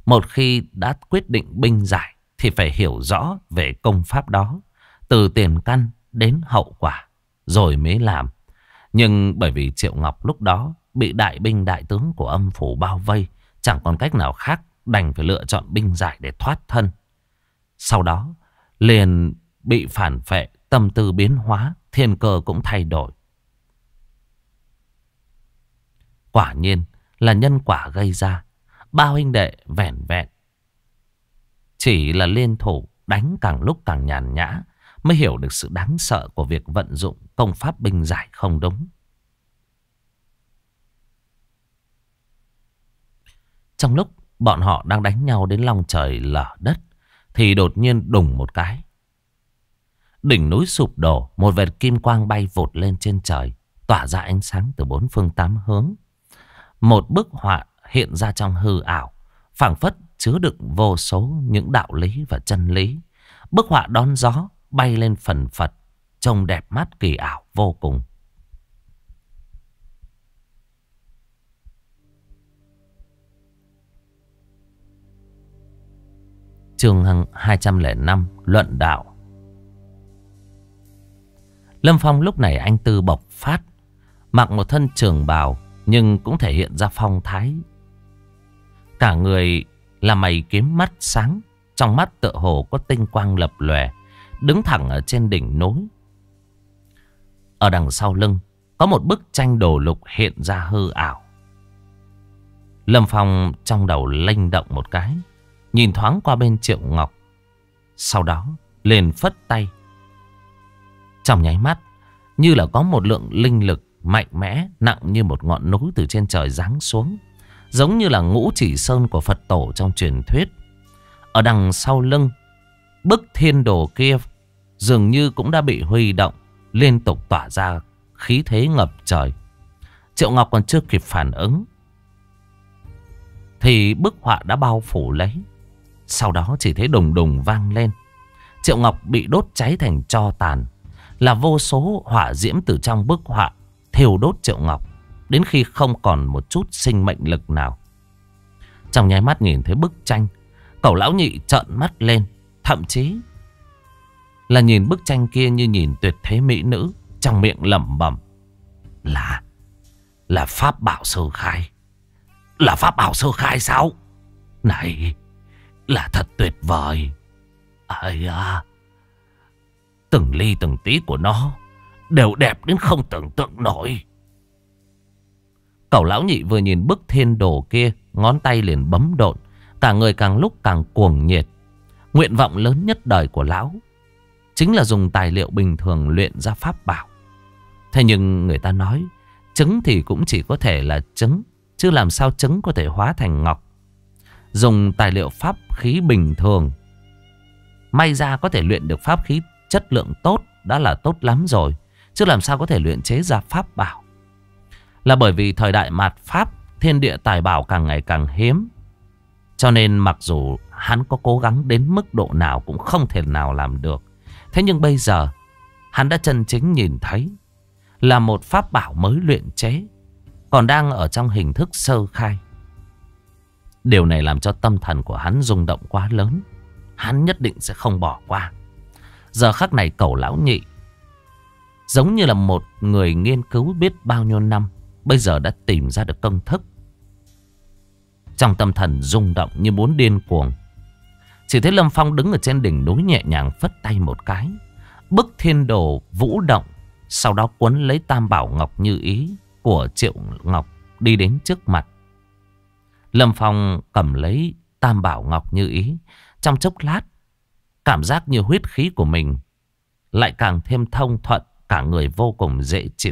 Một khi đã quyết định binh giải thì phải hiểu rõ về công pháp đó, từ tiền căn đến hậu quả, rồi mới làm. Nhưng bởi vì Triệu Ngọc lúc đó bị đại binh đại tướng của âm phủ bao vây, chẳng còn cách nào khác, đành phải lựa chọn binh giải để thoát thân. Sau đó liền bị phản phệ, tâm tư biến hóa, thiên cơ cũng thay đổi. Quả nhiên là nhân quả gây ra. Bao huynh đệ vẻn vẹn chỉ là liên thủ đánh càng lúc càng nhàn nhã, mới hiểu được sự đáng sợ của việc vận dụng công pháp binh giải không đúng. Trong lúc bọn họ đang đánh nhau đến long trời lở đất, thì đột nhiên đùng một cái, đỉnh núi sụp đổ, một vệt kim quang bay vụt lên trên trời, tỏa ra ánh sáng từ bốn phương tám hướng. Một bức họa hiện ra trong hư ảo, phảng phất chứa đựng vô số những đạo lý và chân lý. Bức họa đón gió bay lên phần phật, trông đẹp mắt kỳ ảo vô cùng. Chương 205, luận đạo. Lâm Phong lúc này anh tư bộc phát, mặc một thân trường bào nhưng cũng thể hiện ra phong thái. Cả người là mày kiếm mắt sáng, trong mắt tựa hồ có tinh quang lập lòe, đứng thẳng ở trên đỉnh núi. Ở đằng sau lưng có một bức tranh đồ lục hiện ra hư ảo. Lâm Phong trong đầu linh động một cái, nhìn thoáng qua bên Triệu Ngọc, sau đó liền phất tay. Trong nháy mắt, như là có một lượng linh lực mạnh mẽ, nặng như một ngọn núi từ trên trời giáng xuống, giống như là Ngũ Chỉ Sơn của Phật tổ trong truyền thuyết. Ở đằng sau lưng, bức thiên đồ kia dường như cũng đã bị huy động, liên tục tỏa ra khí thế ngập trời. Triệu Ngọc còn chưa kịp phản ứng thì bức họa đã bao phủ lấy. Sau đó chỉ thấy đùng đùng vang lên, Triệu Ngọc bị đốt cháy thành tro tàn. Là vô số hỏa diễm từ trong bức họa thiêu đốt Triệu Ngọc đến khi không còn một chút sinh mệnh lực nào. Trong nháy mắt nhìn thấy bức tranh, Cẩu Lão Nhị trợn mắt lên, thậm chí là nhìn bức tranh kia như nhìn tuyệt thế mỹ nữ, trong miệng lẩm bẩm: Là pháp bảo sơ khai. Là pháp bảo sơ khai sao? Này, là thật tuyệt vời. Ây à, từng ly từng tí của nó đều đẹp đến không tưởng tượng nổi. Cẩu Lão Nhị vừa nhìn bức thiên đồ kia, ngón tay liền bấm độn, cả người càng lúc càng cuồng nhiệt. Nguyện vọng lớn nhất đời của lão chính là dùng tài liệu bình thường luyện ra pháp bảo. Thế nhưng người ta nói trứng thì cũng chỉ có thể là trứng, chứ làm sao trứng có thể hóa thành ngọc. Dùng tài liệu pháp khí bình thường may ra có thể luyện được pháp khí chất lượng tốt đã là tốt lắm rồi, chứ làm sao có thể luyện chế ra pháp bảo. Là bởi vì thời đại mạt Pháp, thiên địa tài bảo càng ngày càng hiếm, cho nên mặc dù hắn có cố gắng đến mức độ nào cũng không thể nào làm được. Thế nhưng bây giờ hắn đã chân chính nhìn thấy là một pháp bảo mới luyện chế, còn đang ở trong hình thức sơ khai. Điều này làm cho tâm thần của hắn rung động quá lớn. Hắn nhất định sẽ không bỏ qua. Giờ khắc này Cẩu Lão Nhị giống như là một người nghiên cứu biết bao nhiêu năm, bây giờ đã tìm ra được công thức. Trong tâm thần rung động như muốn điên cuồng. Chỉ thấy Lâm Phong đứng ở trên đỉnh núi nhẹ nhàng phất tay một cái, bức thiên đồ vũ động, sau đó cuốn lấy tam bảo ngọc như ý của Triệu Ngọc đi đến trước mặt. Lâm Phong cầm lấy tam bảo ngọc như ý, trong chốc lát cảm giác như huyết khí của mình lại càng thêm thông thuận, cả người vô cùng dễ chịu.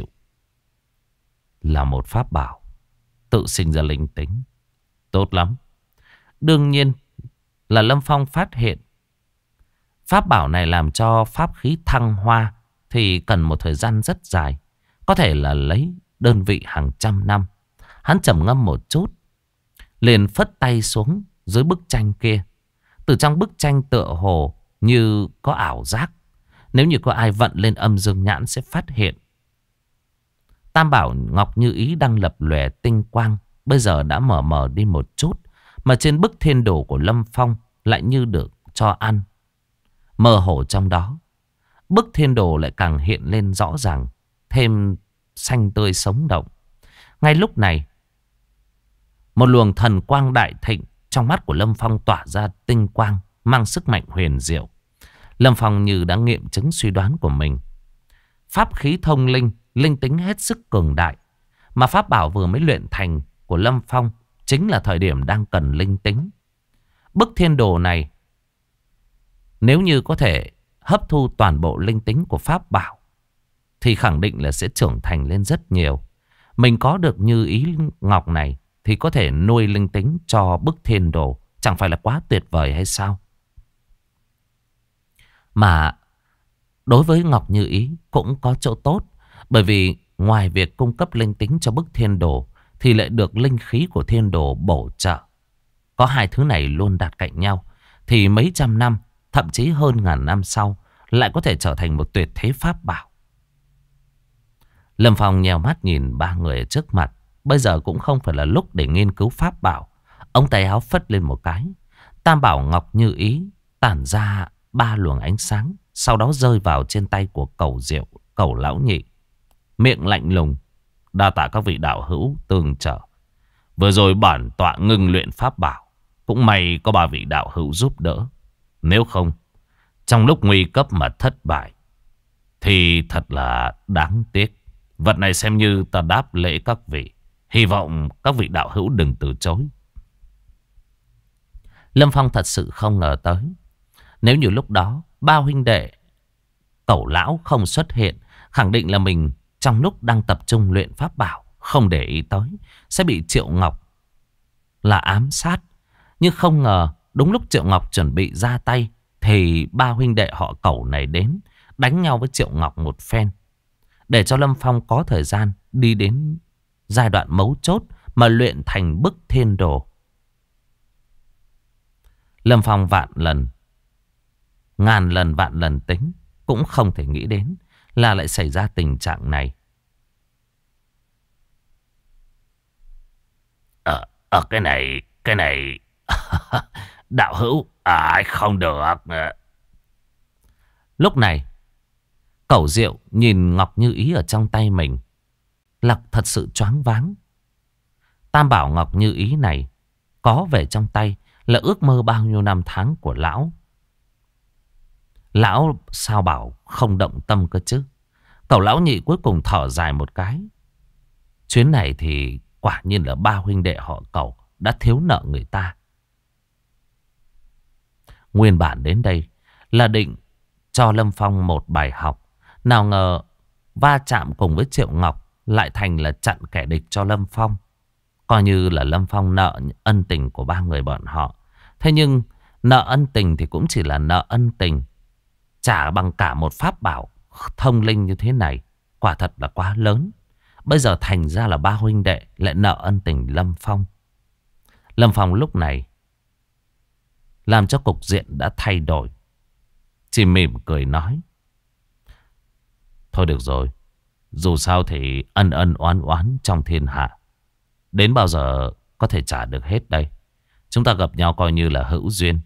Là một pháp bảo tự sinh ra linh tính, tốt lắm. Đương nhiên là Lâm Phong phát hiện pháp bảo này làm cho pháp khí thăng hoa thì cần một thời gian rất dài, có thể là lấy đơn vị hàng trăm năm. Hắn trầm ngâm một chút, liền phất tay xuống dưới bức tranh kia. Từ trong bức tranh tựa hồ như có ảo giác, nếu như có ai vận lên âm dương nhãn sẽ phát hiện. Tam bảo ngọc như ý đang lập lòe tinh quang, bây giờ đã mờ mờ đi một chút, Mà trên bức thiên đồ của Lâm Phong lại như được cho ăn. Mơ hồ trong đó, bức thiên đồ lại càng hiện lên rõ ràng, thêm xanh tươi sống động. Ngay lúc này, một luồng thần quang đại thịnh trong mắt của Lâm Phong tỏa ra tinh quang, mang sức mạnh huyền diệu. Lâm Phong như đã nghiệm chứng suy đoán của mình. Pháp khí thông linh, linh tính hết sức cường đại. Mà pháp bảo vừa mới luyện thành của Lâm Phong chính là thời điểm đang cần linh tính. Bức thiên đồ này, nếu như có thể hấp thu toàn bộ linh tính của pháp bảo, thì khẳng định là sẽ trưởng thành lên rất nhiều. Mình có được như ý ngọc này thì có thể nuôi linh tính cho bức thiên đồ. Chẳng phải là quá tuyệt vời hay sao? Mà đối với ngọc như ý cũng có chỗ tốt. Bởi vì ngoài việc cung cấp linh tính cho bức thiên đồ, thì lại được linh khí của thiên đồ bổ trợ. Có hai thứ này luôn đặt cạnh nhau, thì mấy trăm năm, thậm chí hơn ngàn năm sau, lại có thể trở thành một tuyệt thế pháp bảo. Lâm Phong nhèo mắt nhìn ba người ở trước mặt. Bây giờ cũng không phải là lúc để nghiên cứu pháp bảo. Ông tay áo phất lên một cái, tam bảo ngọc như ý tản ra 3 luồng ánh sáng, sau đó rơi vào trên tay của Cẩu Diệu, Cẩu Lão Nhị. Miệng lạnh lùng: đa tạ các vị đạo hữu tương trợ. Vừa rồi bản tọa ngừng luyện pháp bảo, cũng may có 3 vị đạo hữu giúp đỡ. Nếu không, trong lúc nguy cấp mà thất bại thì thật là đáng tiếc. Vật này xem như ta đáp lễ các vị. Hy vọng các vị đạo hữu đừng từ chối. Lâm Phong thật sự không ngờ tới, nếu như lúc đó ba huynh đệ Cẩu Lão không xuất hiện, khẳng định là mình trong lúc đang tập trung luyện pháp bảo, không để ý tới, sẽ bị Triệu Ngọc là ám sát. Nhưng không ngờ đúng lúc Triệu Ngọc chuẩn bị ra tay, thì ba huynh đệ họ Cẩu này đến đánh nhau với Triệu Ngọc một phen, để cho Lâm Phong có thời gian đi đến giai đoạn mấu chốt mà luyện thành bức thiên đồ. Lâm Phong ngàn lần vạn lần tính cũng không thể nghĩ đến là lại xảy ra tình trạng này. Cái này đạo hữu không được. Lúc này Cẩu Diệu nhìn ngọc như ý ở trong tay mình là thật sự choáng váng. Tam bảo ngọc như ý này có về trong tay là ước mơ bao nhiêu năm tháng của lão. Lão sao bảo không động tâm cơ chứ. Cẩu Lão Nhị cuối cùng thở dài một cái. Chuyến này thì quả nhiên là ba huynh đệ họ Cẩu đã thiếu nợ người ta. Nguyên bản đến đây là định cho Lâm Phong một bài học. Nào ngờ va chạm cùng với Triệu Ngọc lại thành là chặn kẻ địch cho Lâm Phong. Coi như là Lâm Phong nợ ân tình của ba người bọn họ. Thế nhưng nợ ân tình thì cũng chỉ là nợ ân tình, trả bằng cả một pháp bảo thông linh như thế này, quả thật là quá lớn. Bây giờ thành ra là ba huynh đệ lại nợ ân tình Lâm Phong. Lâm Phong lúc này làm cho cục diện đã thay đổi, chỉ mỉm cười nói: thôi được rồi, dù sao thì ân ân oán oán trong thiên hạ, đến bao giờ có thể trả được hết đây. Chúng ta gặp nhau coi như là hữu duyên.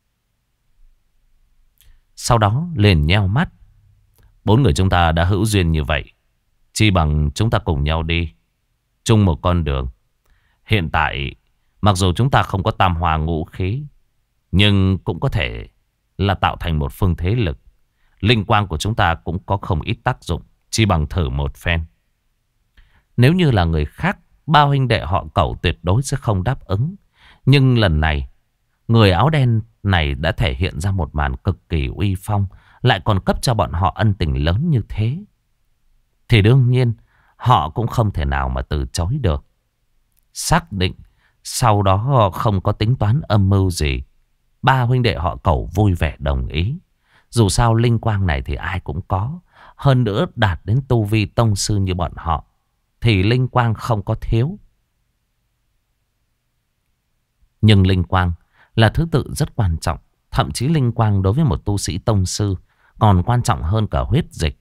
Sau đó liền nheo mắt: bốn người chúng ta đã hữu duyên như vậy, chi bằng chúng ta cùng nhau đi chung một con đường. Hiện tại mặc dù chúng ta không có tam hoa ngũ khí, nhưng cũng có thể là tạo thành một phương thế lực. Linh quang của chúng ta cũng có không ít tác dụng, chi bằng thử một phen. Nếu như là người khác, ba huynh đệ họ Cẩu tuyệt đối sẽ không đáp ứng. Nhưng lần này, người áo đen này đã thể hiện ra một màn cực kỳ uy phong, lại còn cấp cho bọn họ ân tình lớn như thế, thì đương nhiên họ cũng không thể nào mà từ chối được. Xác định sau đó họ không có tính toán âm mưu gì, ba huynh đệ họ Cẩu vui vẻ đồng ý. Dù sao linh quang này thì ai cũng có, hơn nữa đạt đến tu vi tông sư như bọn họ thì linh quang không có thiếu. Nhưng linh quang là thứ tự rất quan trọng. Thậm chí linh quang đối với một tu sĩ tông sư còn quan trọng hơn cả huyết dịch.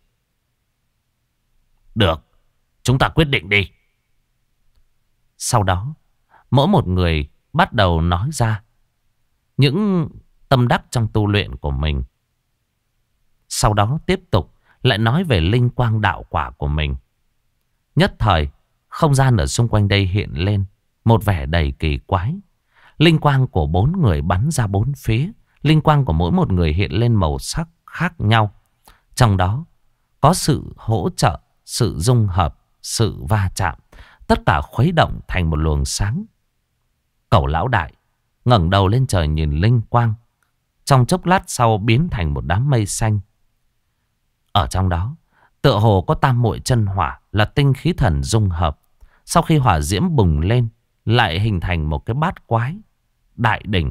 Được, chúng ta quyết định đi. Sau đó mỗi một người bắt đầu nói ra những tâm đắc trong tu luyện của mình. Sau đó tiếp tục lại nói về linh quang đạo quả của mình. Nhất thời, không gian ở xung quanh đây hiện lên một vẻ đầy kỳ quái. Linh quang của 4 người bắn ra 4 phía. Linh quang của mỗi một người hiện lên màu sắc khác nhau. Trong đó có sự hỗ trợ, sự dung hợp, sự va chạm. Tất cả khuấy động thành một luồng sáng. Cẩu lão đại ngẩng đầu lên trời nhìn linh quang. Trong chốc lát sau biến thành một đám mây xanh. Ở trong đó tựa hồ có tam muội chân hỏa, là tinh khí thần dung hợp. Sau khi hỏa diễm bùng lên lại hình thành một cái bát quái đại đỉnh,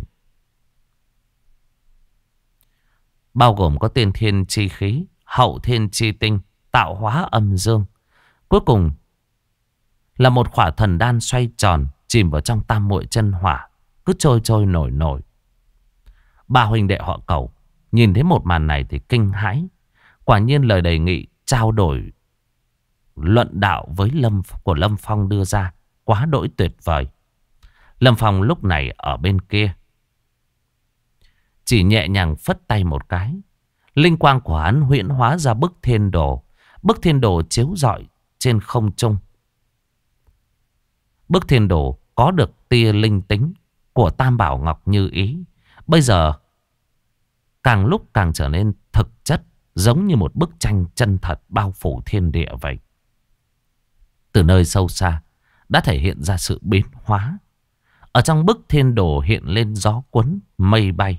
bao gồm có tiên thiên chi khí, hậu thiên chi tinh, tạo hóa âm dương. Cuối cùng là một khỏa thần đan xoay tròn chìm vào trong tam muội chân hỏa, cứ trôi trôi nổi nổi. Ba huynh đệ họ Cẩu nhìn thấy một màn này thì kinh hãi. Quả nhiên lời đề nghị trao đổi luận đạo với Lâm Phong đưa ra quá đỗi tuyệt vời. Lâm Phong lúc này ở bên kia chỉ nhẹ nhàng phất tay một cái, linh quang của hắn huyễn hóa ra bức thiên đồ. Bức thiên đồ chiếu rọi trên không trung. Bức thiên đồ có được tia linh tính của Tam Bảo Ngọc Như Ý. Bây giờ càng lúc càng trở nên thực chất, giống như một bức tranh chân thật bao phủ thiên địa vậy. Từ nơi sâu xa đã thể hiện ra sự biến hóa. Ở trong bức thiên đồ hiện lên gió cuốn, mây bay.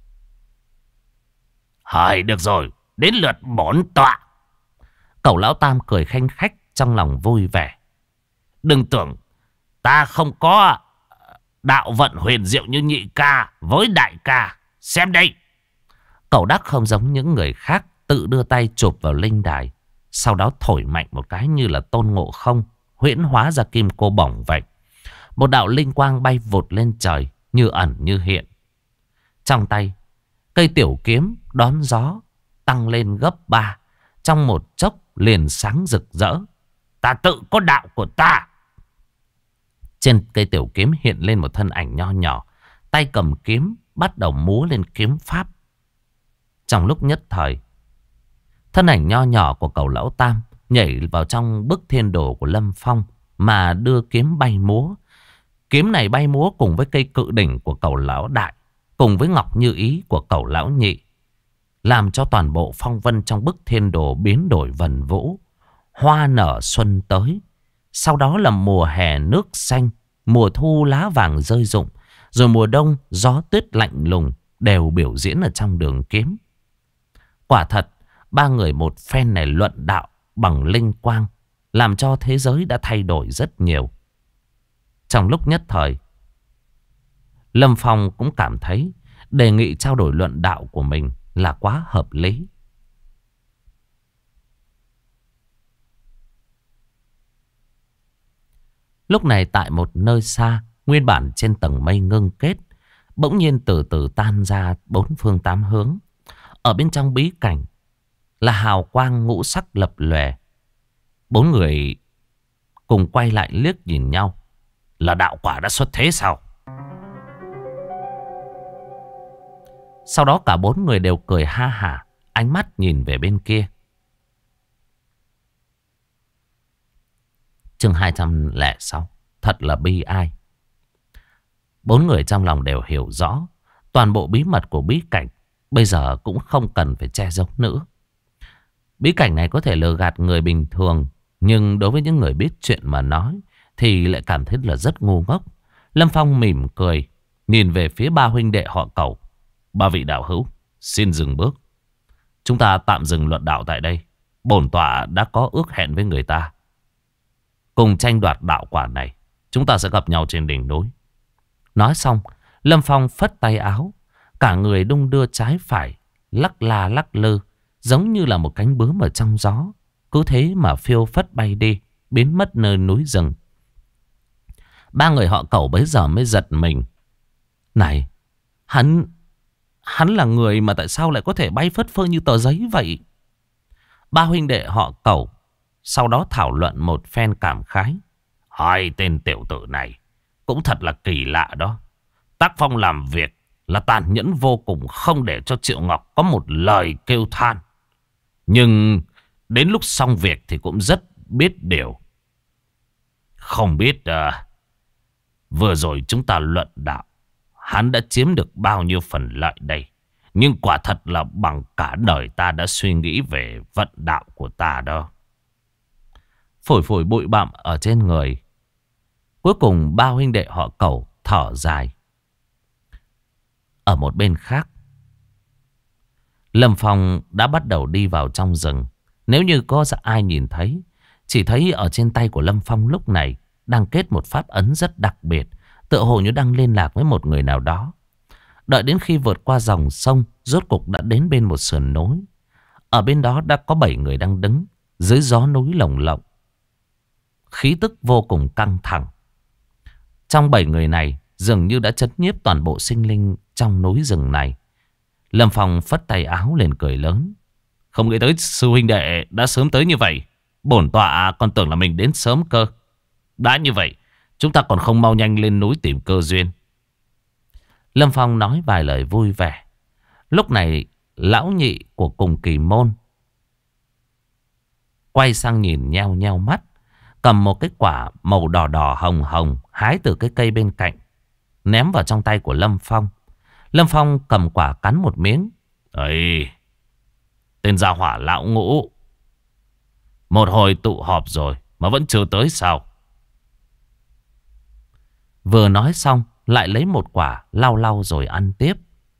Hỏi được rồi, đến lượt bổn tọa. Cẩu lão tam cười khanh khách, trong lòng vui vẻ. Đừng tưởng ta không có đạo vận huyền diệu như nhị ca với đại ca. Xem đây. Cẩu Đắc không giống những người khác, tự đưa tay chụp vào linh đài, sau đó thổi mạnh một cái như là Tôn Ngộ Không huyễn hóa ra kim cô bổng vậy. Một đạo linh quang bay vụt lên trời, như ẩn như hiện. Trong tay, cây tiểu kiếm đón gió tăng lên gấp 3. Trong một chốc liền sáng rực rỡ. Ta tự có đạo của ta. Trên cây tiểu kiếm hiện lên một thân ảnh nho nhỏ, tay cầm kiếm bắt đầu múa lên kiếm pháp. Trong lúc nhất thời, thân ảnh nho nhỏ của Cẩu lão tam nhảy vào trong bức thiên đồ của Lâm Phong mà đưa kiếm bay múa. Kiếm này bay múa cùng với cây cự đỉnh của Cẩu lão đại, cùng với ngọc như ý của Cẩu lão nhị, làm cho toàn bộ phong vân trong bức thiên đồ biến đổi vần vũ. Hoa nở xuân tới, sau đó là mùa hè nước xanh, mùa thu lá vàng rơi rụng, rồi mùa đông gió tuyết lạnh lùng đều biểu diễn ở trong đường kiếm. Quả thật, ba người một phen này luận đạo bằng linh quang, làm cho thế giới đã thay đổi rất nhiều. Trong lúc nhất thời, Lâm Phong cũng cảm thấy đề nghị trao đổi luận đạo của mình là quá hợp lý. Lúc này tại một nơi xa, nguyên bản trên tầng mây ngưng kết, bỗng nhiên từ từ tan ra 4 phương 8 hướng. Ở bên trong bí cảnh là hào quang ngũ sắc lập lòe. 4 người cùng quay lại liếc nhìn nhau. Là đạo quả đã xuất thế sao? Sau đó cả 4 người đều cười ha hả, ánh mắt nhìn về bên kia. Chương 206. Thật là bi ai. 4 người trong lòng đều hiểu rõ toàn bộ bí mật của bí cảnh bây giờ cũng không cần phải che giấu nữa. Bí cảnh này có thể lừa gạt người bình thường, nhưng đối với những người biết chuyện mà nói thì lại cảm thấy là rất ngu ngốc. Lâm Phong mỉm cười, nhìn về phía ba huynh đệ họ Cẩu. Ba vị đạo hữu, xin dừng bước. Chúng ta tạm dừng luận đạo tại đây. Bổn tọa đã có ước hẹn với người ta. Cùng tranh đoạt đạo quả này, chúng ta sẽ gặp nhau trên đỉnh núi. Nói xong, Lâm Phong phất tay áo, cả người đung đưa trái phải, lắc la lắc lư, giống như là một cánh bướm ở trong gió. Cứ thế mà phiêu phất bay đi, biến mất nơi núi rừng. Ba người họ Cẩu bấy giờ mới giật mình. Này, hắn là người mà tại sao lại có thể bay phất phơ như tờ giấy vậy? Ba huynh đệ họ Cẩu sau đó thảo luận một phen cảm khái. Hai tên tiểu tử này cũng thật là kỳ lạ đó. Tác phong làm việc là tàn nhẫn vô cùng, không để cho Triệu Ngọc có một lời kêu than. Nhưng đến lúc xong việc thì cũng rất biết điều. Không biết vừa rồi chúng ta luận đạo, hắn đã chiếm được bao nhiêu phần lợi đây. Nhưng quả thật là bằng cả đời ta đã suy nghĩ về vận đạo của ta đó. Phổi phổi bụi bặm ở trên người. Cuối cùng ba huynh đệ họ Cẩu thở dài. Ở một bên khác, Lâm Phong đã bắt đầu đi vào trong rừng. Nếu như có ai nhìn thấy, chỉ thấy ở trên tay của Lâm Phong lúc này đang kết một pháp ấn rất đặc biệt, tựa hồ như đang liên lạc với một người nào đó. Đợi đến khi vượt qua dòng sông, rốt cục đã đến bên một sườn núi. Ở bên đó đã có 7 người đang đứng dưới gió núi lồng lộng, khí tức vô cùng căng thẳng. Trong 7 người này dường như đã trấn nhiếp toàn bộ sinh linh trong núi rừng này. Lâm Phong phất tay áo lên cười lớn. Không nghĩ tới sư huynh đệ đã sớm tới như vậy. Bổn tọa còn tưởng là mình đến sớm cơ. Đã như vậy, chúng ta còn không mau nhanh lên núi tìm cơ duyên. Lâm Phong nói vài lời vui vẻ. Lúc này lão nhị của cùng kỳ môn quay sang nhìn nheo nheo mắt, cầm một cái quả màu đỏ đỏ hồng hồng hái từ cái cây bên cạnh, ném vào trong tay của Lâm Phong. Lâm Phong cầm quả cắn một miếng. Ây, tên gia hỏa lão Ngũ, một hồi tụ họp rồi mà vẫn chưa tới sao? Vừa nói xong lại lấy một quả lau lau rồi ăn tiếp.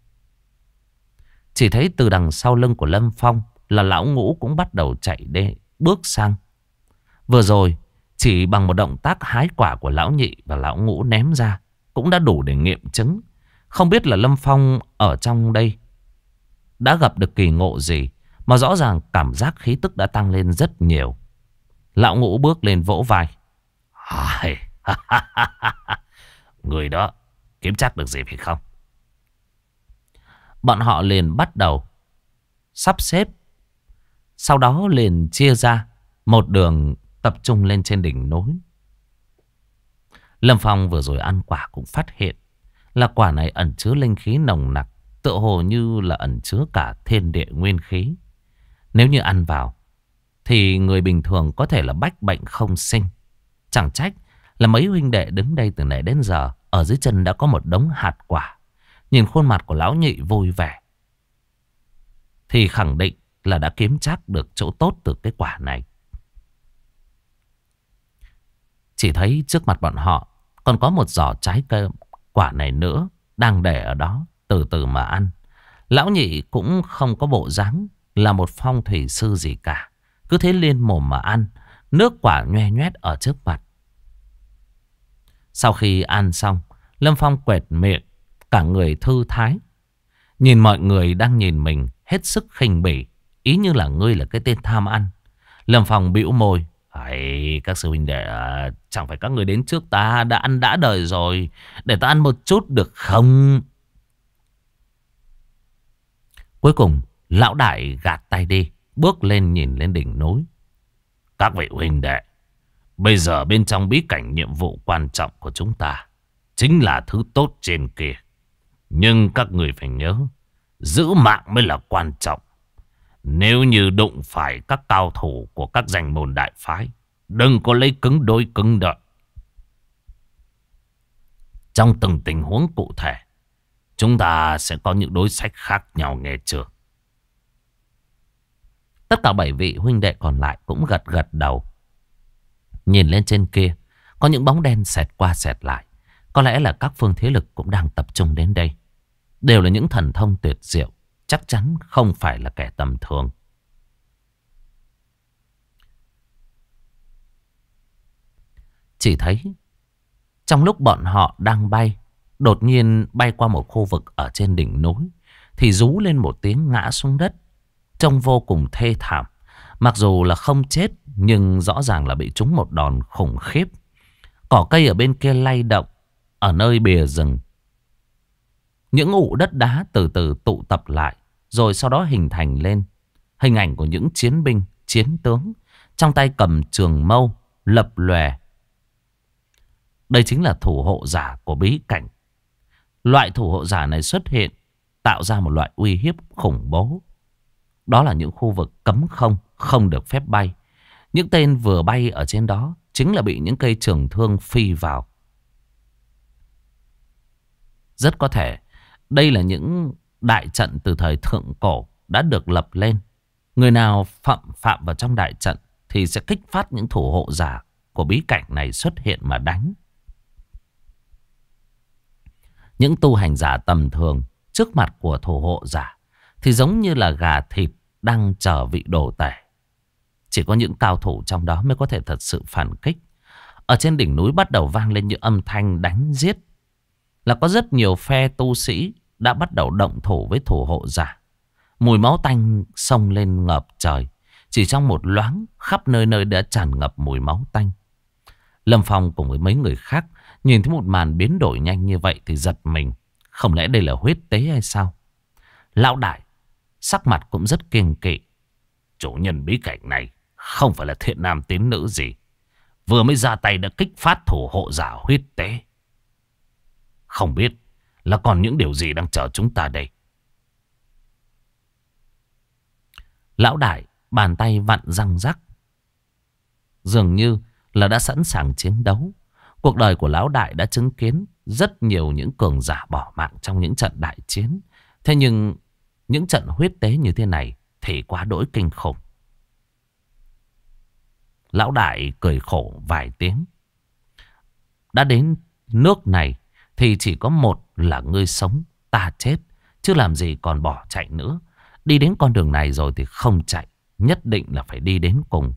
Chỉ thấy từ đằng sau lưng của Lâm Phong là lão Ngũ cũng bắt đầu chạy đi, bước sang. Vừa rồi chỉ bằng một động tác hái quả của lão nhị và lão Ngũ ném ra cũng đã đủ để nghiệm chứng. Không biết là Lâm Phong ở trong đây đã gặp được kỳ ngộ gì mà rõ ràng cảm giác khí tức đã tăng lên rất nhiều. Lão Ngũ bước lên vỗ vai. Người đó kiếm chắc được gì phải không? Bọn họ liền bắt đầu sắp xếp. Sau đó liền chia ra một đường tập trung lên trên đỉnh núi. Lâm Phong vừa rồi ăn quả cũng phát hiện là quả này ẩn chứa linh khí nồng nặc, tựa hồ như là ẩn chứa cả thiên địa nguyên khí. Nếu như ăn vào thì người bình thường có thể là bách bệnh không sinh. Chẳng trách là mấy huynh đệ đứng đây từ nãy đến giờ, ở dưới chân đã có một đống hạt quả. Nhìn khuôn mặt của lão nhị vui vẻ thì khẳng định là đã kiếm chắc được chỗ tốt từ cái quả này. Chỉ thấy trước mặt bọn họ còn có một giỏ trái cây quả này nữa đang để ở đó, từ từ mà ăn. Lão nhị cũng không có bộ dáng là một phong thủy sư gì cả, cứ thế liên mồm mà ăn. Nước quả nhoe nhoét ở trước mặt. Sau khi ăn xong, Lâm Phong quệt miệng, cả người thư thái. Nhìn mọi người đang nhìn mình hết sức khinh bỉ, ý như là ngươi là cái tên tham ăn. Lâm Phong bĩu môi. Các sư huynh đệ, chẳng phải các người đến trước ta đã ăn đã đời rồi, để ta ăn một chút được không? Cuối cùng lão đại gạt tay đi, bước lên nhìn lên đỉnh núi. Các vị huynh đệ, bây giờ bên trong bí cảnh nhiệm vụ quan trọng của chúng ta chính là thứ tốt trên kia. Nhưng các người phải nhớ, giữ mạng mới là quan trọng. Nếu như đụng phải các cao thủ của các danh môn đại phái, đừng có lấy cứng đối cứng đợi. Trong từng tình huống cụ thể, chúng ta sẽ có những đối sách khác nhau, nghe chưa? Tất cả 7 vị huynh đệ còn lại cũng gật gật đầu. Nhìn lên trên kia, có những bóng đen xẹt qua xẹt lại. Có lẽ là các phương thế lực cũng đang tập trung đến đây. Đều là những thần thông tuyệt diệu, chắc chắn không phải là kẻ tầm thường. Chỉ thấy trong lúc bọn họ đang bay, đột nhiên bay qua một khu vực ở trên đỉnh núi, thì rú lên một tiếng ngã xuống đất, trông vô cùng thê thảm. Mặc dù là không chết, nhưng rõ ràng là bị trúng một đòn khủng khiếp. Cỏ cây ở bên kia lay động, ở nơi bìa rừng. Những ụ đất đá từ từ tụ tập lại, rồi sau đó hình thành lên hình ảnh của những chiến binh, chiến tướng, trong tay cầm trường mâu, lập lòe. Đây chính là thủ hộ giả của bí cảnh. Loại thủ hộ giả này xuất hiện tạo ra một loại uy hiếp khủng bố. Đó là những khu vực cấm không, không được phép bay. Những tên vừa bay ở trên đó chính là bị những cây trường thương phi vào. Rất có thể đây là những đại trận từ thời thượng cổ đã được lập lên. Người nào phạm vào trong đại trận thì sẽ kích phát những thủ hộ giả của bí cảnh này xuất hiện mà đánh. Những tu hành giả tầm thường trước mặt của thủ hộ giả thì giống như là gà thịt đang chờ vị đồ tể. Chỉ có những cao thủ trong đó mới có thể thật sự phản kích. Ở trên đỉnh núi bắt đầu vang lên những âm thanh đánh giết. Là có rất nhiều phe tu sĩ đã bắt đầu động thủ với thủ hộ giả. Mùi máu tanh xông lên ngập trời. Chỉ trong một loáng, khắp nơi nơi đã tràn ngập mùi máu tanh. Lâm Phong cùng với mấy người khác nhìn thấy một màn biến đổi nhanh như vậy thì giật mình. Không lẽ đây là huyết tế hay sao? Lão đại sắc mặt cũng rất kiêng kỵ. Chủ nhân bí cảnh này không phải là thiện nam tín nữ gì. Vừa mới ra tay đã kích phát thủ hộ giả huyết tế. Không biết là còn những điều gì đang chờ chúng ta đây. Lão đại bàn tay vặn răng rắc. Dường như là đã sẵn sàng chiến đấu. Cuộc đời của lão đại đã chứng kiến rất nhiều những cường giả bỏ mạng trong những trận đại chiến. Thế nhưng những trận huyết tế như thế này thì quá đỗi kinh khủng. Lão đại cười khổ vài tiếng. Đã đến nước này thì chỉ có một là ngươi sống, ta chết. Chứ làm gì còn bỏ chạy nữa. Đi đến con đường này rồi thì không chạy. Nhất định là phải đi đến cùng.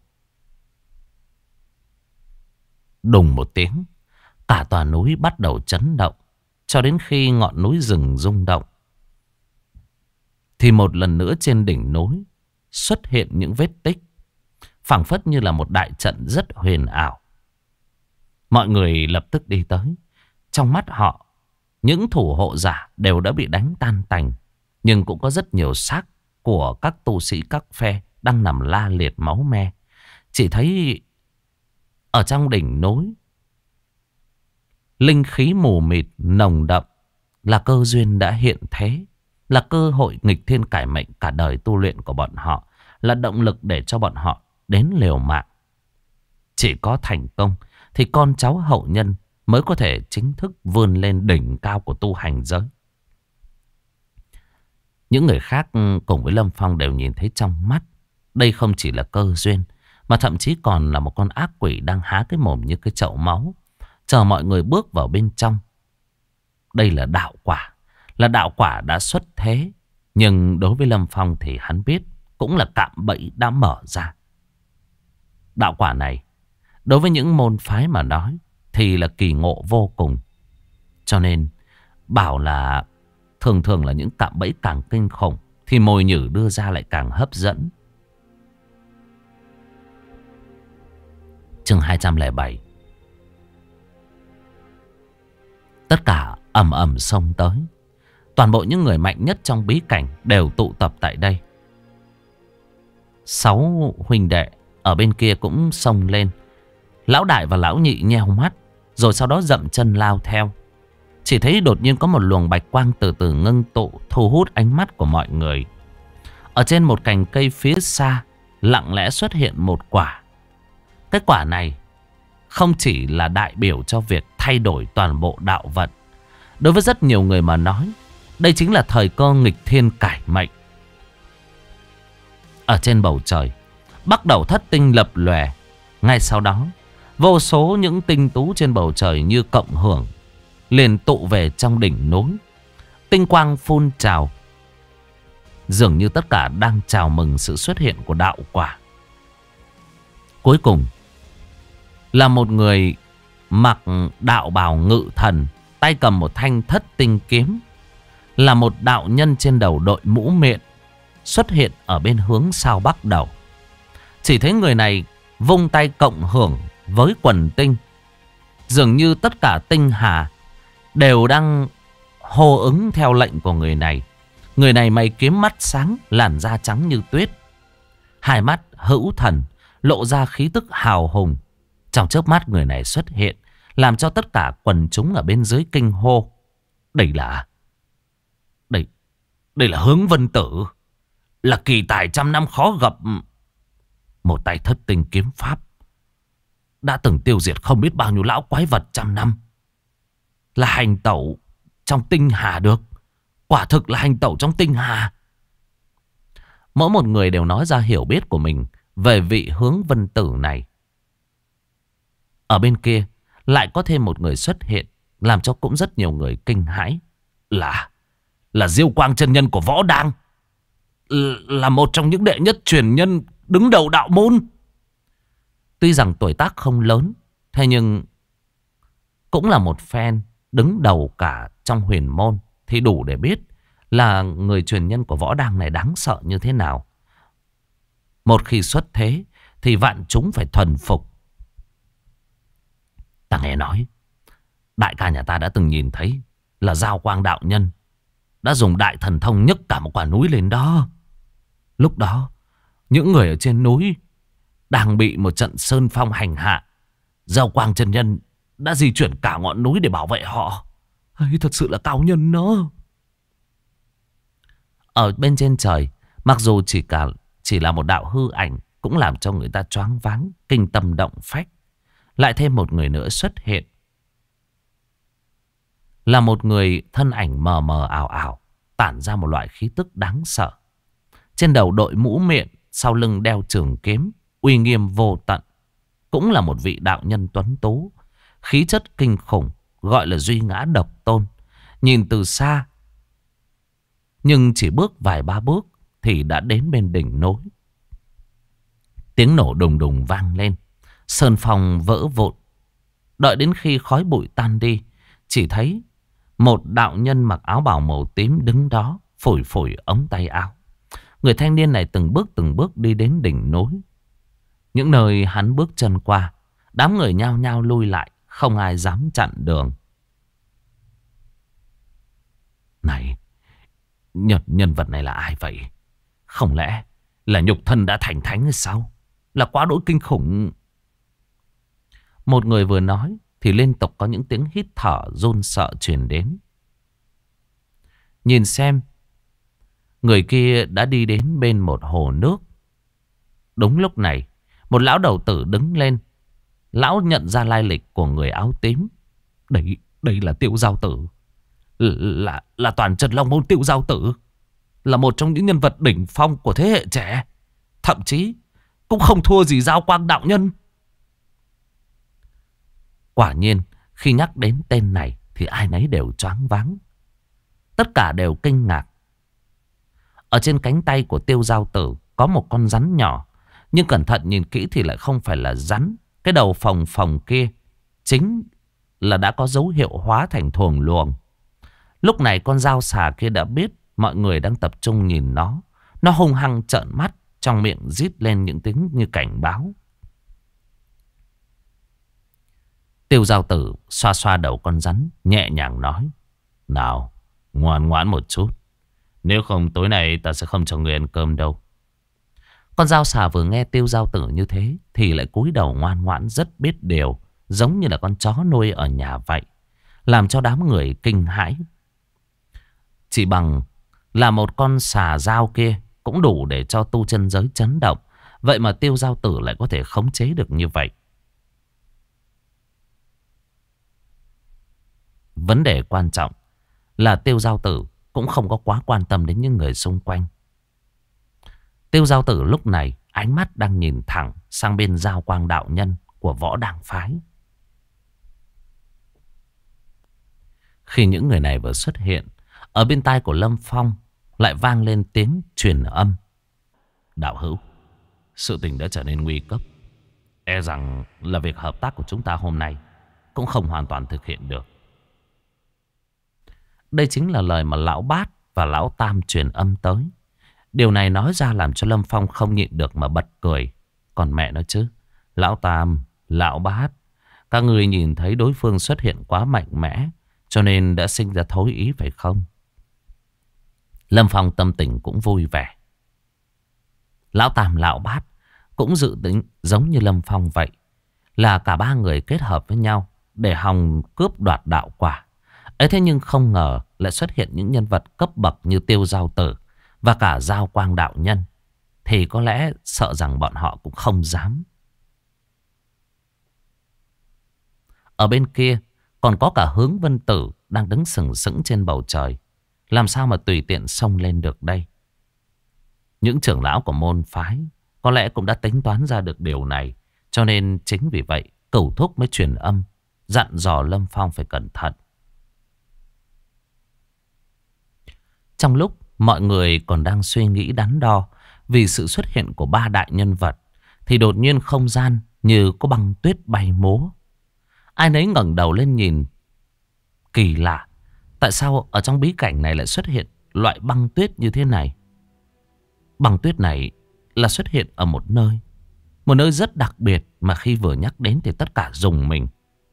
Đùng một tiếng, cả tòa núi bắt đầu chấn động. Cho đến khi ngọn núi rừng rung động thì một lần nữa trên đỉnh núi xuất hiện những vết tích, phảng phất như là một đại trận rất huyền ảo. Mọi người lập tức đi tới. Trong mắt họ, những thủ hộ giả đều đã bị đánh tan tành. Nhưng cũng có rất nhiều xác của các tu sĩ các phe đang nằm la liệt máu me. Chỉ thấy ở trong đỉnh núi, linh khí mù mịt nồng đậm, là cơ duyên đã hiện thế. Là cơ hội nghịch thiên cải mệnh cả đời tu luyện của bọn họ. Là động lực để cho bọn họ đến liều mạng. Chỉ có thành công thì con cháu hậu nhân mới có thể chính thức vươn lên đỉnh cao của tu hành giới. Những người khác cùng với Lâm Phong đều nhìn thấy trong mắt. Đây không chỉ là cơ duyên, mà thậm chí còn là một con ác quỷ đang há cái mồm như cái chậu máu, chờ mọi người bước vào bên trong. Đây là đạo quả. Là đạo quả đã xuất thế. Nhưng đối với Lâm Phong thì hắn biết cũng là cạm bẫy đã mở ra. Đạo quả này đối với những môn phái mà nói thì là kỳ ngộ vô cùng. Cho nên bảo là thường thường là những cạm bẫy càng kinh khủng thì mồi nhử đưa ra lại càng hấp dẫn. Chương 207. Tất cả ầm ầm xông tới. Toàn bộ những người mạnh nhất trong bí cảnh đều tụ tập tại đây. 6 huynh đệ ở bên kia cũng xông lên. Lão đại và lão nhị nheo mắt, rồi sau đó dậm chân lao theo. Chỉ thấy đột nhiên có một luồng bạch quang từ từ ngưng tụ, thu hút ánh mắt của mọi người. Ở trên một cành cây phía xa, lặng lẽ xuất hiện một quả. Cái quả này không chỉ là đại biểu cho việc thay đổi toàn bộ đạo vận. Đối với rất nhiều người mà nói, đây chính là thời cơ nghịch thiên cải mệnh. Ở trên bầu trời, bắt đầu thất tinh lập lòe. Ngay sau đó, vô số những tinh tú trên bầu trời như cộng hưởng liền tụ về trong đỉnh núi. Tinh quang phun trào, dường như tất cả đang chào mừng sự xuất hiện của đạo quả. Cuối cùng là một người mặc đạo bào ngự thần, tay cầm một thanh thất tinh kiếm. Là một đạo nhân trên đầu đội mũ miệng, xuất hiện ở bên hướng sao bắc đầu. Chỉ thấy người này vung tay cộng hưởng với quần tinh. Dường như tất cả tinh hà đều đang hô ứng theo lệnh của người này. Người này mày kiếm mắt sáng, làn da trắng như tuyết. Hai mắt hữu thần, lộ ra khí tức hào hùng. Trong chớp mắt người này xuất hiện, làm cho tất cả quần chúng ở bên dưới kinh hô. Đây là... Đây, đây là Hướng Vân Tử. Là kỳ tài trăm năm khó gặp. Một tay thất tinh kiếm pháp. Đã từng tiêu diệt không biết bao nhiêu lão quái vật trăm năm. Là hành tẩu trong tinh hà được. Quả thực là hành tẩu trong tinh hà. Mỗi một người đều nói ra hiểu biết của mình về vị Hướng Vân Tử này. Ở bên kia lại có thêm một người xuất hiện, làm cho cũng rất nhiều người kinh hãi. Là Diêu Quang chân nhân của Võ Đang. Là một trong những đệ nhất truyền nhân đứng đầu đạo môn. Tuy rằng tuổi tác không lớn, thế nhưng cũng là một phen đứng đầu cả trong huyền môn. Thì đủ để biết là người truyền nhân của Võ Đang này đáng sợ như thế nào. Một khi xuất thế thì vạn chúng phải thuần phục. Ta nghe nói đại ca nhà ta đã từng nhìn thấy là Giao Quang đạo nhân đã dùng đại thần thông nhấc cả một quả núi lên đó. Lúc đó những người ở trên núi đang bị một trận sơn phong hành hạ. Giao Quang chân nhân đã di chuyển cả ngọn núi để bảo vệ họ. Thật sự là cao nhân đó. Ở bên trên trời, mặc dù chỉ là một đạo hư ảnh, cũng làm cho người ta choáng váng, kinh tâm động phách. Lại thêm một người nữa xuất hiện. Là một người thân ảnh mờ mờ ảo ảo, tản ra một loại khí tức đáng sợ. Trên đầu đội mũ miệng, sau lưng đeo trường kiếm, uy nghiêm vô tận. Cũng là một vị đạo nhân tuấn tú, khí chất kinh khủng, gọi là duy ngã độc tôn. Nhìn từ xa, nhưng chỉ bước vài ba bước thì đã đến bên đỉnh núi. Tiếng nổ đùng đùng vang lên, sơn phong vỡ vụn. Đợi đến khi khói bụi tan đi, chỉ thấy một đạo nhân mặc áo bào màu tím đứng đó, phủi phủi ống tay áo. Người thanh niên này từng bước đi đến đỉnh núi. Những nơi hắn bước chân qua, đám người nhao nhao lui lại, không ai dám chặn đường. Này, nhân vật này là ai vậy? Không lẽ là nhục thân đã thành thánh hay sao? Là quá đỗi kinh khủng. Một người vừa nói thì liên tục có những tiếng hít thở run sợ truyền đến. Nhìn xem, người kia đã đi đến bên một hồ nước. Đúng lúc này, một lão đầu tử đứng lên. Lão nhận ra lai lịch của người áo tím. Đây là Tiêu Giao Tử. Là toàn Trần Long Môn Tiêu Giao Tử. Là một trong những nhân vật đỉnh phong của thế hệ trẻ. Thậm chí cũng không thua gì Giao Quang đạo nhân. Quả nhiên, khi nhắc đến tên này thì ai nấy đều choáng váng. Tất cả đều kinh ngạc. Ở trên cánh tay của Tiêu Giao Tử có một con rắn nhỏ. Nhưng cẩn thận nhìn kỹ thì lại không phải là rắn. Cái đầu phồng phồng kia chính là đã có dấu hiệu hóa thành thuồng luồng. Lúc này con dao xà kia đã biết mọi người đang tập trung nhìn nó. Nó hung hăng trợn mắt, trong miệng rít lên những tiếng như cảnh báo. Tiêu Giao Tử xoa xoa đầu con rắn, nhẹ nhàng nói: Nào, ngoan ngoãn một chút. Nếu không tối nay ta sẽ không cho người ăn cơm đâu. Con dao xà vừa nghe Tiêu Giao Tử như thế thì lại cúi đầu ngoan ngoãn rất biết điều, giống như là con chó nuôi ở nhà vậy, làm cho đám người kinh hãi. Chỉ bằng là một con xà dao kia cũng đủ để cho tu chân giới chấn động. Vậy mà Tiêu Giao Tử lại có thể khống chế được như vậy. Vấn đề quan trọng là Tiêu Giao Tử cũng không có quá quan tâm đến những người xung quanh. Tiêu Giao Tử lúc này ánh mắt đang nhìn thẳng sang bên Giao Quang đạo nhân của Võ Đang phái. Khi những người này vừa xuất hiện, ở bên tai của Lâm Phong lại vang lên tiếng truyền âm: Đạo hữu, sự tình đã trở nên nguy cấp. E rằng là việc hợp tác của chúng ta hôm nay cũng không hoàn toàn thực hiện được. Đây chính là lời mà Lão Bát và Lão Tam truyền âm tới. Điều này nói ra làm cho Lâm Phong không nhịn được mà bật cười. Còn mẹ nó chứ, Lão Tam, Lão Bát, các người nhìn thấy đối phương xuất hiện quá mạnh mẽ, cho nên đã sinh ra thối ý phải không? Lâm Phong tâm tình cũng vui vẻ. Lão Tam, Lão Bát cũng dự tính giống như Lâm Phong vậy, là cả ba người kết hợp với nhau để hòng cướp đoạt đạo quả. Ấy thế nhưng không ngờ lại xuất hiện những nhân vật cấp bậc như Tiêu Giao Tử và cả Giao Quang đạo nhân. Thì có lẽ sợ rằng bọn họ cũng không dám. Ở bên kia còn có cả Hướng Vân Tử đang đứng sừng sững trên bầu trời. Làm sao mà tùy tiện xông lên được đây? Những trưởng lão của môn phái có lẽ cũng đã tính toán ra được điều này. Cho nên chính vì vậy Cửu Thúc mới truyền âm dặn dò Lâm Phong phải cẩn thận. Trong lúc mọi người còn đang suy nghĩ đắn đo vì sự xuất hiện của ba đại nhân vật, thì đột nhiên không gian như có băng tuyết bay múa. Ai nấy ngẩng đầu lên nhìn. Kỳ lạ, tại sao ở trong bí cảnh này lại xuất hiện loại băng tuyết như thế này? Băng tuyết này là xuất hiện ở một nơi rất đặc biệt mà khi vừa nhắc đến thì tất cả rùng mình.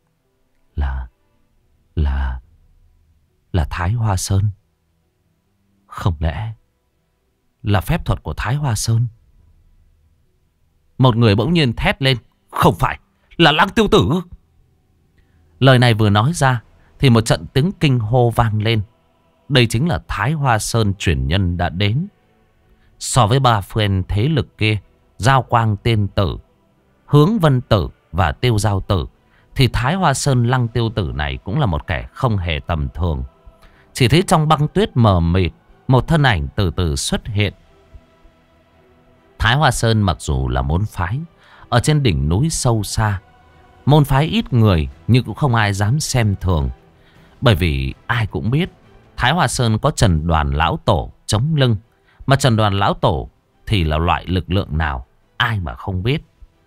Là Thái Hoa Sơn. Không lẽ là phép thuật của Thái Hoa Sơn? Một người bỗng nhiên thét lên. Không phải, là Lăng Tiêu Tử. Lời này vừa nói ra thì một trận tiếng kinh hô vang lên. Đây chính là Thái Hoa Sơn truyền nhân đã đến. So với ba phen thế lực kia, Giao Quang Tiên Tử, Hướng Vân Tử và Tiêu Giao Tử, thì Thái Hoa Sơn Lăng Tiêu Tử này cũng là một kẻ không hề tầm thường. Chỉ thấy trong băng tuyết mờ mịt, một thân ảnh từ từ xuất hiện. Thái Hoa Sơn mặc dù là môn phái ở trên đỉnh núi sâu xa, môn phái ít người nhưng cũng không ai dám xem thường. Bởi vì ai cũng biết Thái Hoa Sơn có Trần Đoàn Lão Tổ chống lưng. Mà Trần Đoàn Lão Tổ thì là loại lực lượng nào, ai mà không biết.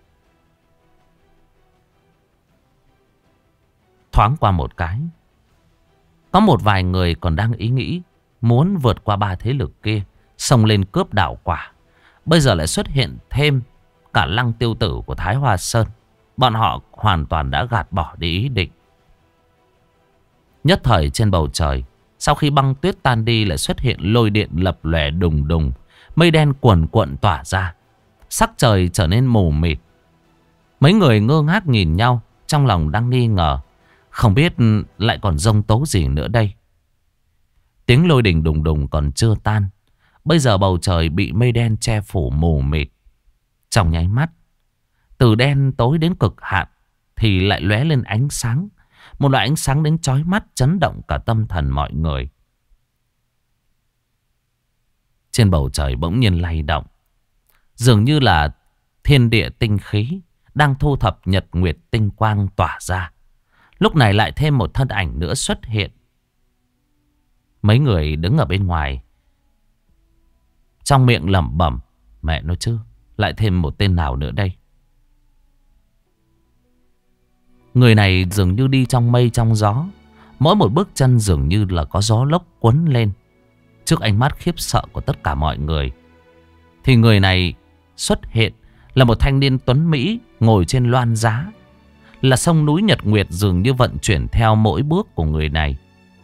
Thoáng qua một cái, có một vài người còn đang ý nghĩ muốn vượt qua ba thế lực kia, xông lên cướp đạo quả. Bây giờ lại xuất hiện thêm cả Lăng Tiêu Tử của Thái Hoa Sơn. Bọn họ hoàn toàn đã gạt bỏ đi ý định. Nhất thời trên bầu trời, sau khi băng tuyết tan đi, lại xuất hiện lôi điện lập lòe đùng đùng. Mây đen cuồn cuộn tỏa ra, sắc trời trở nên mù mịt. Mấy người ngơ ngác nhìn nhau, trong lòng đang nghi ngờ, không biết lại còn giông tố gì nữa đây. Tiếng lôi đình đùng đùng còn chưa tan, bây giờ bầu trời bị mây đen che phủ mù mịt. Trong nháy mắt, từ đen tối đến cực hạn thì lại lóe lên ánh sáng. Một loại ánh sáng đến chói mắt, chấn động cả tâm thần mọi người. Trên bầu trời bỗng nhiên lay động, dường như là thiên địa tinh khí đang thu thập nhật nguyệt tinh quang tỏa ra. Lúc này lại thêm một thân ảnh nữa xuất hiện. Mấy người đứng ở bên ngoài trong miệng lẩm bẩm, mẹ nói chứ, lại thêm một tên nào nữa đây? Người này dường như đi trong mây trong gió, mỗi một bước chân dường như là có gió lốc cuốn lên. Trước ánh mắt khiếp sợ của tất cả mọi người, thì người này xuất hiện là một thanh niên tuấn Mỹ ngồi trên loan giá. Là sông núi Nhật Nguyệt dường như vận chuyển theo mỗi bước của người này.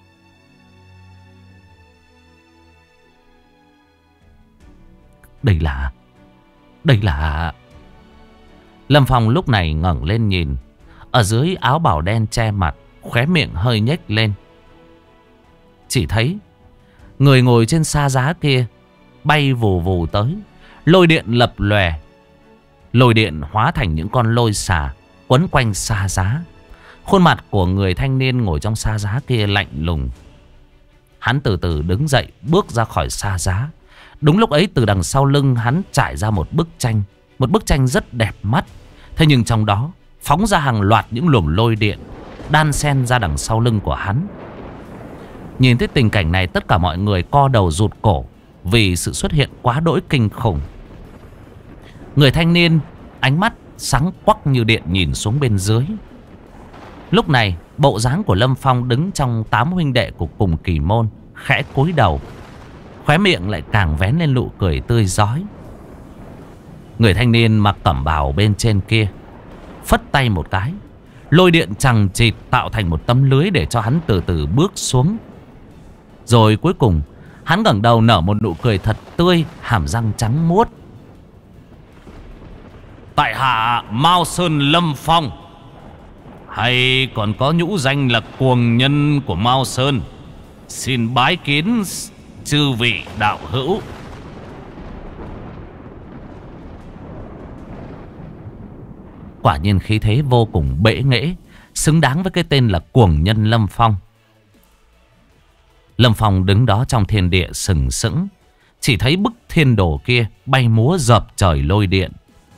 Đây là... Lâm Phong lúc này ngẩng lên nhìn. Ở dưới áo bào đen che mặt, khóe miệng hơi nhếch lên. Chỉ thấy người ngồi trên sa giá kia bay vù vù tới. Lôi điện lập lòe. Lôi điện hóa thành những con lôi xà quấn quanh sa giá. Khuôn mặt của người thanh niên ngồi trong sa giá kia lạnh lùng. Hắn từ từ đứng dậy, bước ra khỏi sa giá. Đúng lúc ấy, từ đằng sau lưng hắn trải ra một bức tranh. Một bức tranh rất đẹp mắt. Thế nhưng trong đó phóng ra hàng loạt những luồng lôi điện đan xen ra đằng sau lưng của hắn. Nhìn thấy tình cảnh này, tất cả mọi người co đầu rụt cổ vì sự xuất hiện quá đỗi kinh khủng. Người thanh niên ánh mắt sáng quắc như điện nhìn xuống bên dưới. Lúc này bộ dáng của Lâm Phong đứng trong 8 huynh đệ của cùng kỳ môn khẽ cúi đầu, khóe miệng lại càng vén lên nụ cười tươi rói. Người thanh niên mặc cẩm bào bên trên kia phất tay một cái, lôi điện chằng chịt tạo thành một tấm lưới để cho hắn từ từ bước xuống. Rồi cuối cùng hắn ngẩng đầu nở một nụ cười thật tươi, hàm răng trắng muốt. Tại hạ Mao Sơn Lâm Phong. hay còn có nhũ danh là cuồng nhân của Mao Sơn. Xin bái kiến chư vị đạo hữu. Quả nhiên khí thế vô cùng bệ nghệ, xứng đáng với cái tên là cuồng nhân Lâm Phong. Lâm Phong đứng đó trong thiên địa sừng sững, chỉ thấy bức thiên đồ kia bay múa dợp trời lôi điện.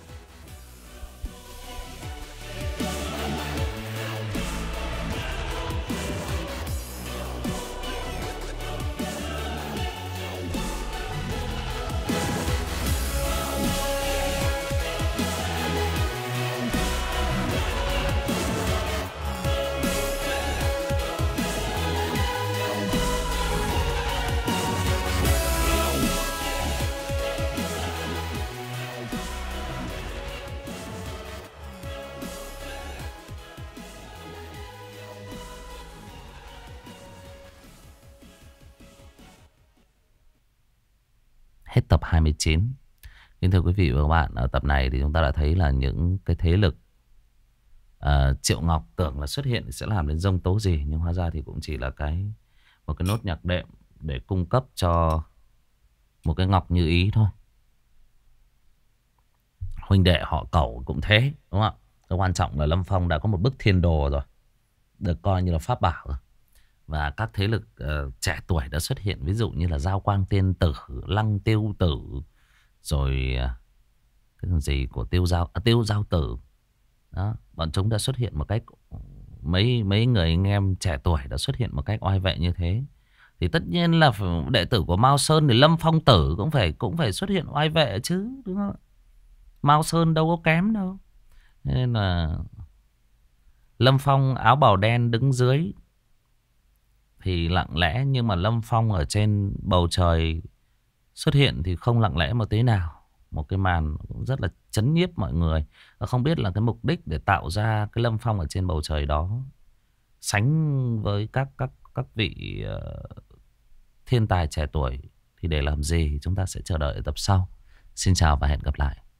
Hết tập 29. Kính thưa quý vị và các bạn, ở tập này thì chúng ta đã thấy là những cái thế lực Triệu Ngọc tưởng là xuất hiện thì sẽ làm đến dông tố gì, nhưng hóa ra thì cũng chỉ là một cái nốt nhạc đệm để cung cấp cho một cái ngọc như ý thôi. Huynh đệ họ Cẩu cũng thế, đúng không ạ? Cái quan trọng là Lâm Phong đã có một bức thiên đồ rồi, được coi như là pháp bảo rồi. Và các thế lực trẻ tuổi đã xuất hiện, ví dụ như là Giao Quang Tiên Tử, Lăng Tiêu Tử, rồi cái gì của Tiêu Giao Tử. Đó, bọn chúng đã xuất hiện một cách, mấy người anh em trẻ tuổi đã xuất hiện một cách oai vệ như thế. Thì tất nhiên là đệ tử của Mao Sơn thì Lâm Phong Tử cũng phải xuất hiện oai vệ chứ, đúng không? Mao Sơn đâu có kém đâu. Nên là Lâm Phong áo bào đen đứng dưới thì lặng lẽ, nhưng mà Lâm Phong ở trên bầu trời xuất hiện thì không lặng lẽ một tí nào. Một cái màn cũng rất là chấn nhiếp mọi người. Và không biết là cái mục đích để tạo ra cái Lâm Phong ở trên bầu trời đó sánh với các vị thiên tài trẻ tuổi thì để làm gì, chúng ta sẽ chờ đợi ở tập sau. Xin chào và hẹn gặp lại.